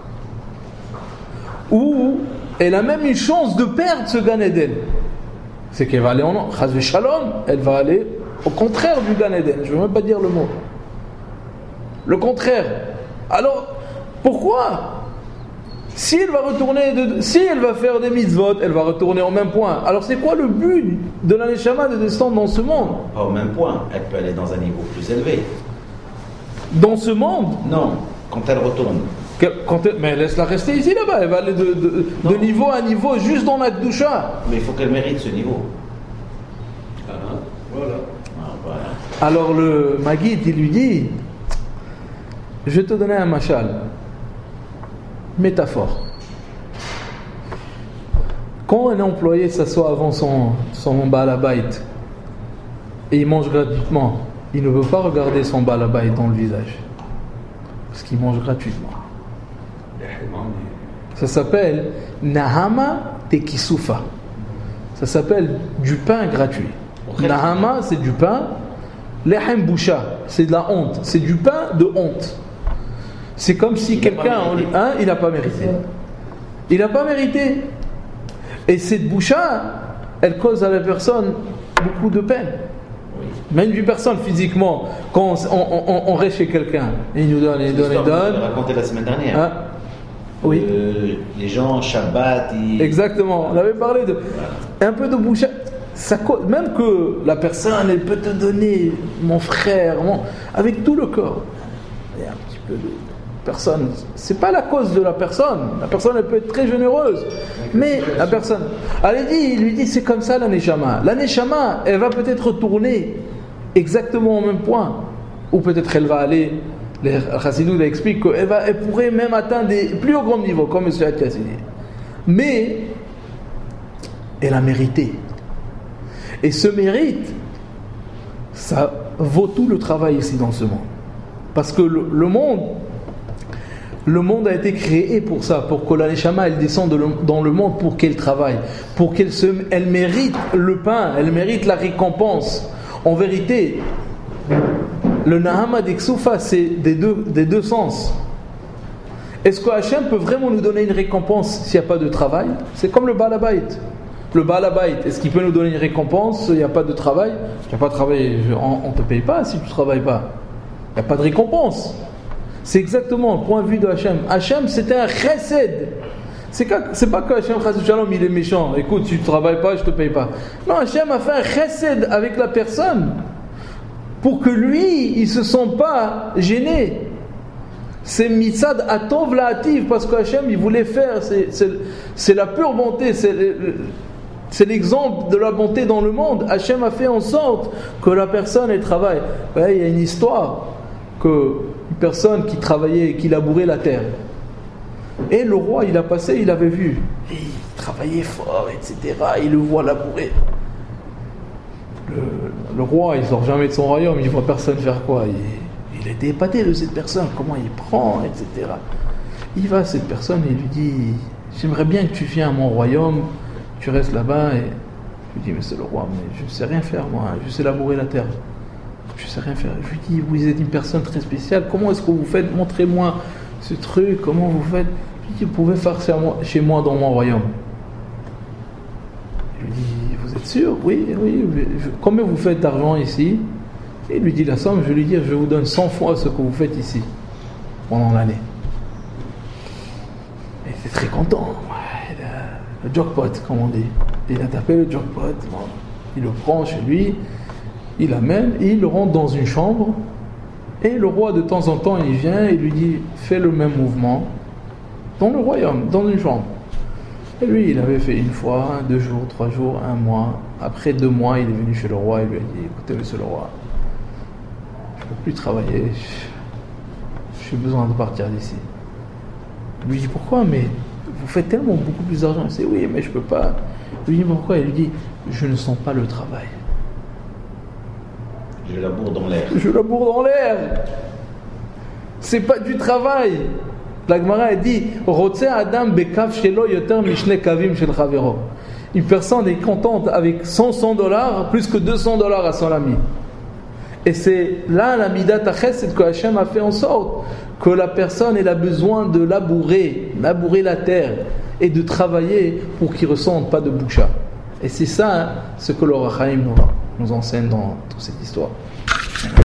Ou elle a même une chance de perdre ce Gan Eden. C'est qu'elle va aller en Chas v'Shalom, elle va aller au contraire du Gan Eden. Je ne veux même pas dire le mot. Le contraire. Alors, pourquoi? Si elle va faire des mitzvot, elle va retourner au même point. Alors, c'est quoi le but de la neshama de descendre dans ce monde? Pas au même point. Elle peut aller dans un niveau plus élevé. Dans ce monde? Non, quand elle retourne. Mais laisse-la rester ici, là-bas. Elle va aller de niveau à niveau, juste dans la Kedusha. Mais il faut qu'elle mérite ce niveau. Voilà. Alors, le Maguid, il lui dit, je vais te donner un mashal, métaphore. Quand un employé s'assoit avant son Baal Habayit et il mange gratuitement, il ne veut pas regarder son Baal Habayit dans le visage parce qu'il mange gratuitement. Ça s'appelle Nahama Tekisufa. Ça s'appelle du pain gratuit. Nahama, c'est du pain. Lehem Boucha, c'est de la honte. C'est du pain de honte. C'est comme si quelqu'un, il n'a pas mérité. Il n'a pas mérité. Et cette boucha, elle cause à la personne beaucoup de peine. Même une personne physiquement, quand on reste chez quelqu'un, il nous donne, il donne. Je l'ai raconté la semaine dernière. Hein? Oui. Les gens, Shabbat, Exactement, on avait parlé de un peu de bouche. Même que la personne, elle peut te donner, mon frère, avec tout le corps. Il y a un petit peu de personne. C'est pas la cause de la personne. La personne, elle peut être très généreuse. Mais la personne, il lui dit, c'est comme ça la Neshama. La Neshama, elle va peut-être retourner exactement au même point. Ou peut-être elle va aller. Les Chassidou expliquent qu'elle pourrait même atteindre des plus hauts grands niveaux, comme M. Hatzini. Mais elle a mérité. Et ce mérite, ça vaut tout le travail ici dans ce monde. Parce que le monde a été créé pour ça, pour que la Neshama elle descende dans le monde pour qu'elle travaille, pour elle mérite le pain, elle mérite la récompense. En vérité, le Nahama d'Iksufa, c'est des deux sens. Est-ce que Hachem peut vraiment nous donner une récompense s'il n'y a pas de travail? C'est comme le Baal Habayit. Le Baal Habayit, est-ce qu'il peut nous donner une récompense s'il n'y a pas de travail? Tu n'as pas travaillé, on ne te paye pas si tu ne travailles pas. Il n'y a pas de récompense. C'est exactement le point de vue de Hachem. Hachem, c'était un chesed. C'est pas que Hachem, il est méchant. Écoute, si tu ne travailles pas, je ne te paye pas. Non, Hachem a fait un chesed avec la personne pour que lui, il ne se sente pas gêné. C'est mitzad atov la'ativ, parce que Hachem, il voulait faire, c'est la pure bonté, c'est l'exemple de la bonté dans le monde. Hachem a fait en sorte que la personne elle travaille. Il y a une histoire que une personne qui travaillait, qui labourait la terre. Et le roi, il avait vu. Et il travaillait fort, etc. Il le voit labourer. Le roi, il sort jamais de son royaume, il voit personne faire quoi. Il était épaté de cette personne, comment il prend, etc. Il va à cette personne et il lui dit, j'aimerais bien que tu viennes à mon royaume, tu restes là-bas. Et je lui dis, mais c'est le roi, mais je ne sais rien faire moi, je sais labourer la terre. Je ne sais rien faire. Je lui dis, vous êtes une personne très spéciale, comment est-ce que vous faites? Montrez-moi ce truc, comment vous faites? Je lui dis, vous pouvez faire ça chez moi dans mon royaume. Je lui dis, vous êtes sûr? Oui. Combien vous faites d'argent ici? Et il lui dit la somme, je lui dis, je vous donne 100 fois ce que vous faites ici, pendant l'année. Et il était très content. Le jackpot, comme on dit. Il a tapé le jackpot. Il le prend chez lui, il l'amène, et il le rentre dans une chambre. Et le roi, de temps en temps, il vient et lui dit, fais le même mouvement dans le royaume, dans une chambre. Et lui, il avait fait une fois, 2 jours, 3 jours, 1 mois. Après 2 mois, il est venu chez le roi et lui a dit, écoutez, monsieur le roi, je ne peux plus travailler, j'ai besoin de partir d'ici. Il lui dit, pourquoi? Mais vous faites tellement beaucoup plus d'argent. Il dit, oui, mais je ne peux pas. Il lui dit, pourquoi? Il lui dit, je ne sens pas le travail. Je laboure dans l'air. Je laboure dans l'air. C'est pas du travail. La Gemara dit, Adam bekav shelo yoter mishne kavim shel chavero. Une personne est contente avec $100 plus que $200 à son ami. Et c'est là la midat chesed que Hachem a fait en sorte que la personne elle a besoin de labourer la terre et de travailler pour qu'il ne ressente pas de boucha. Et c'est ça ce que le Rachaim nous enseigne dans toute cette histoire.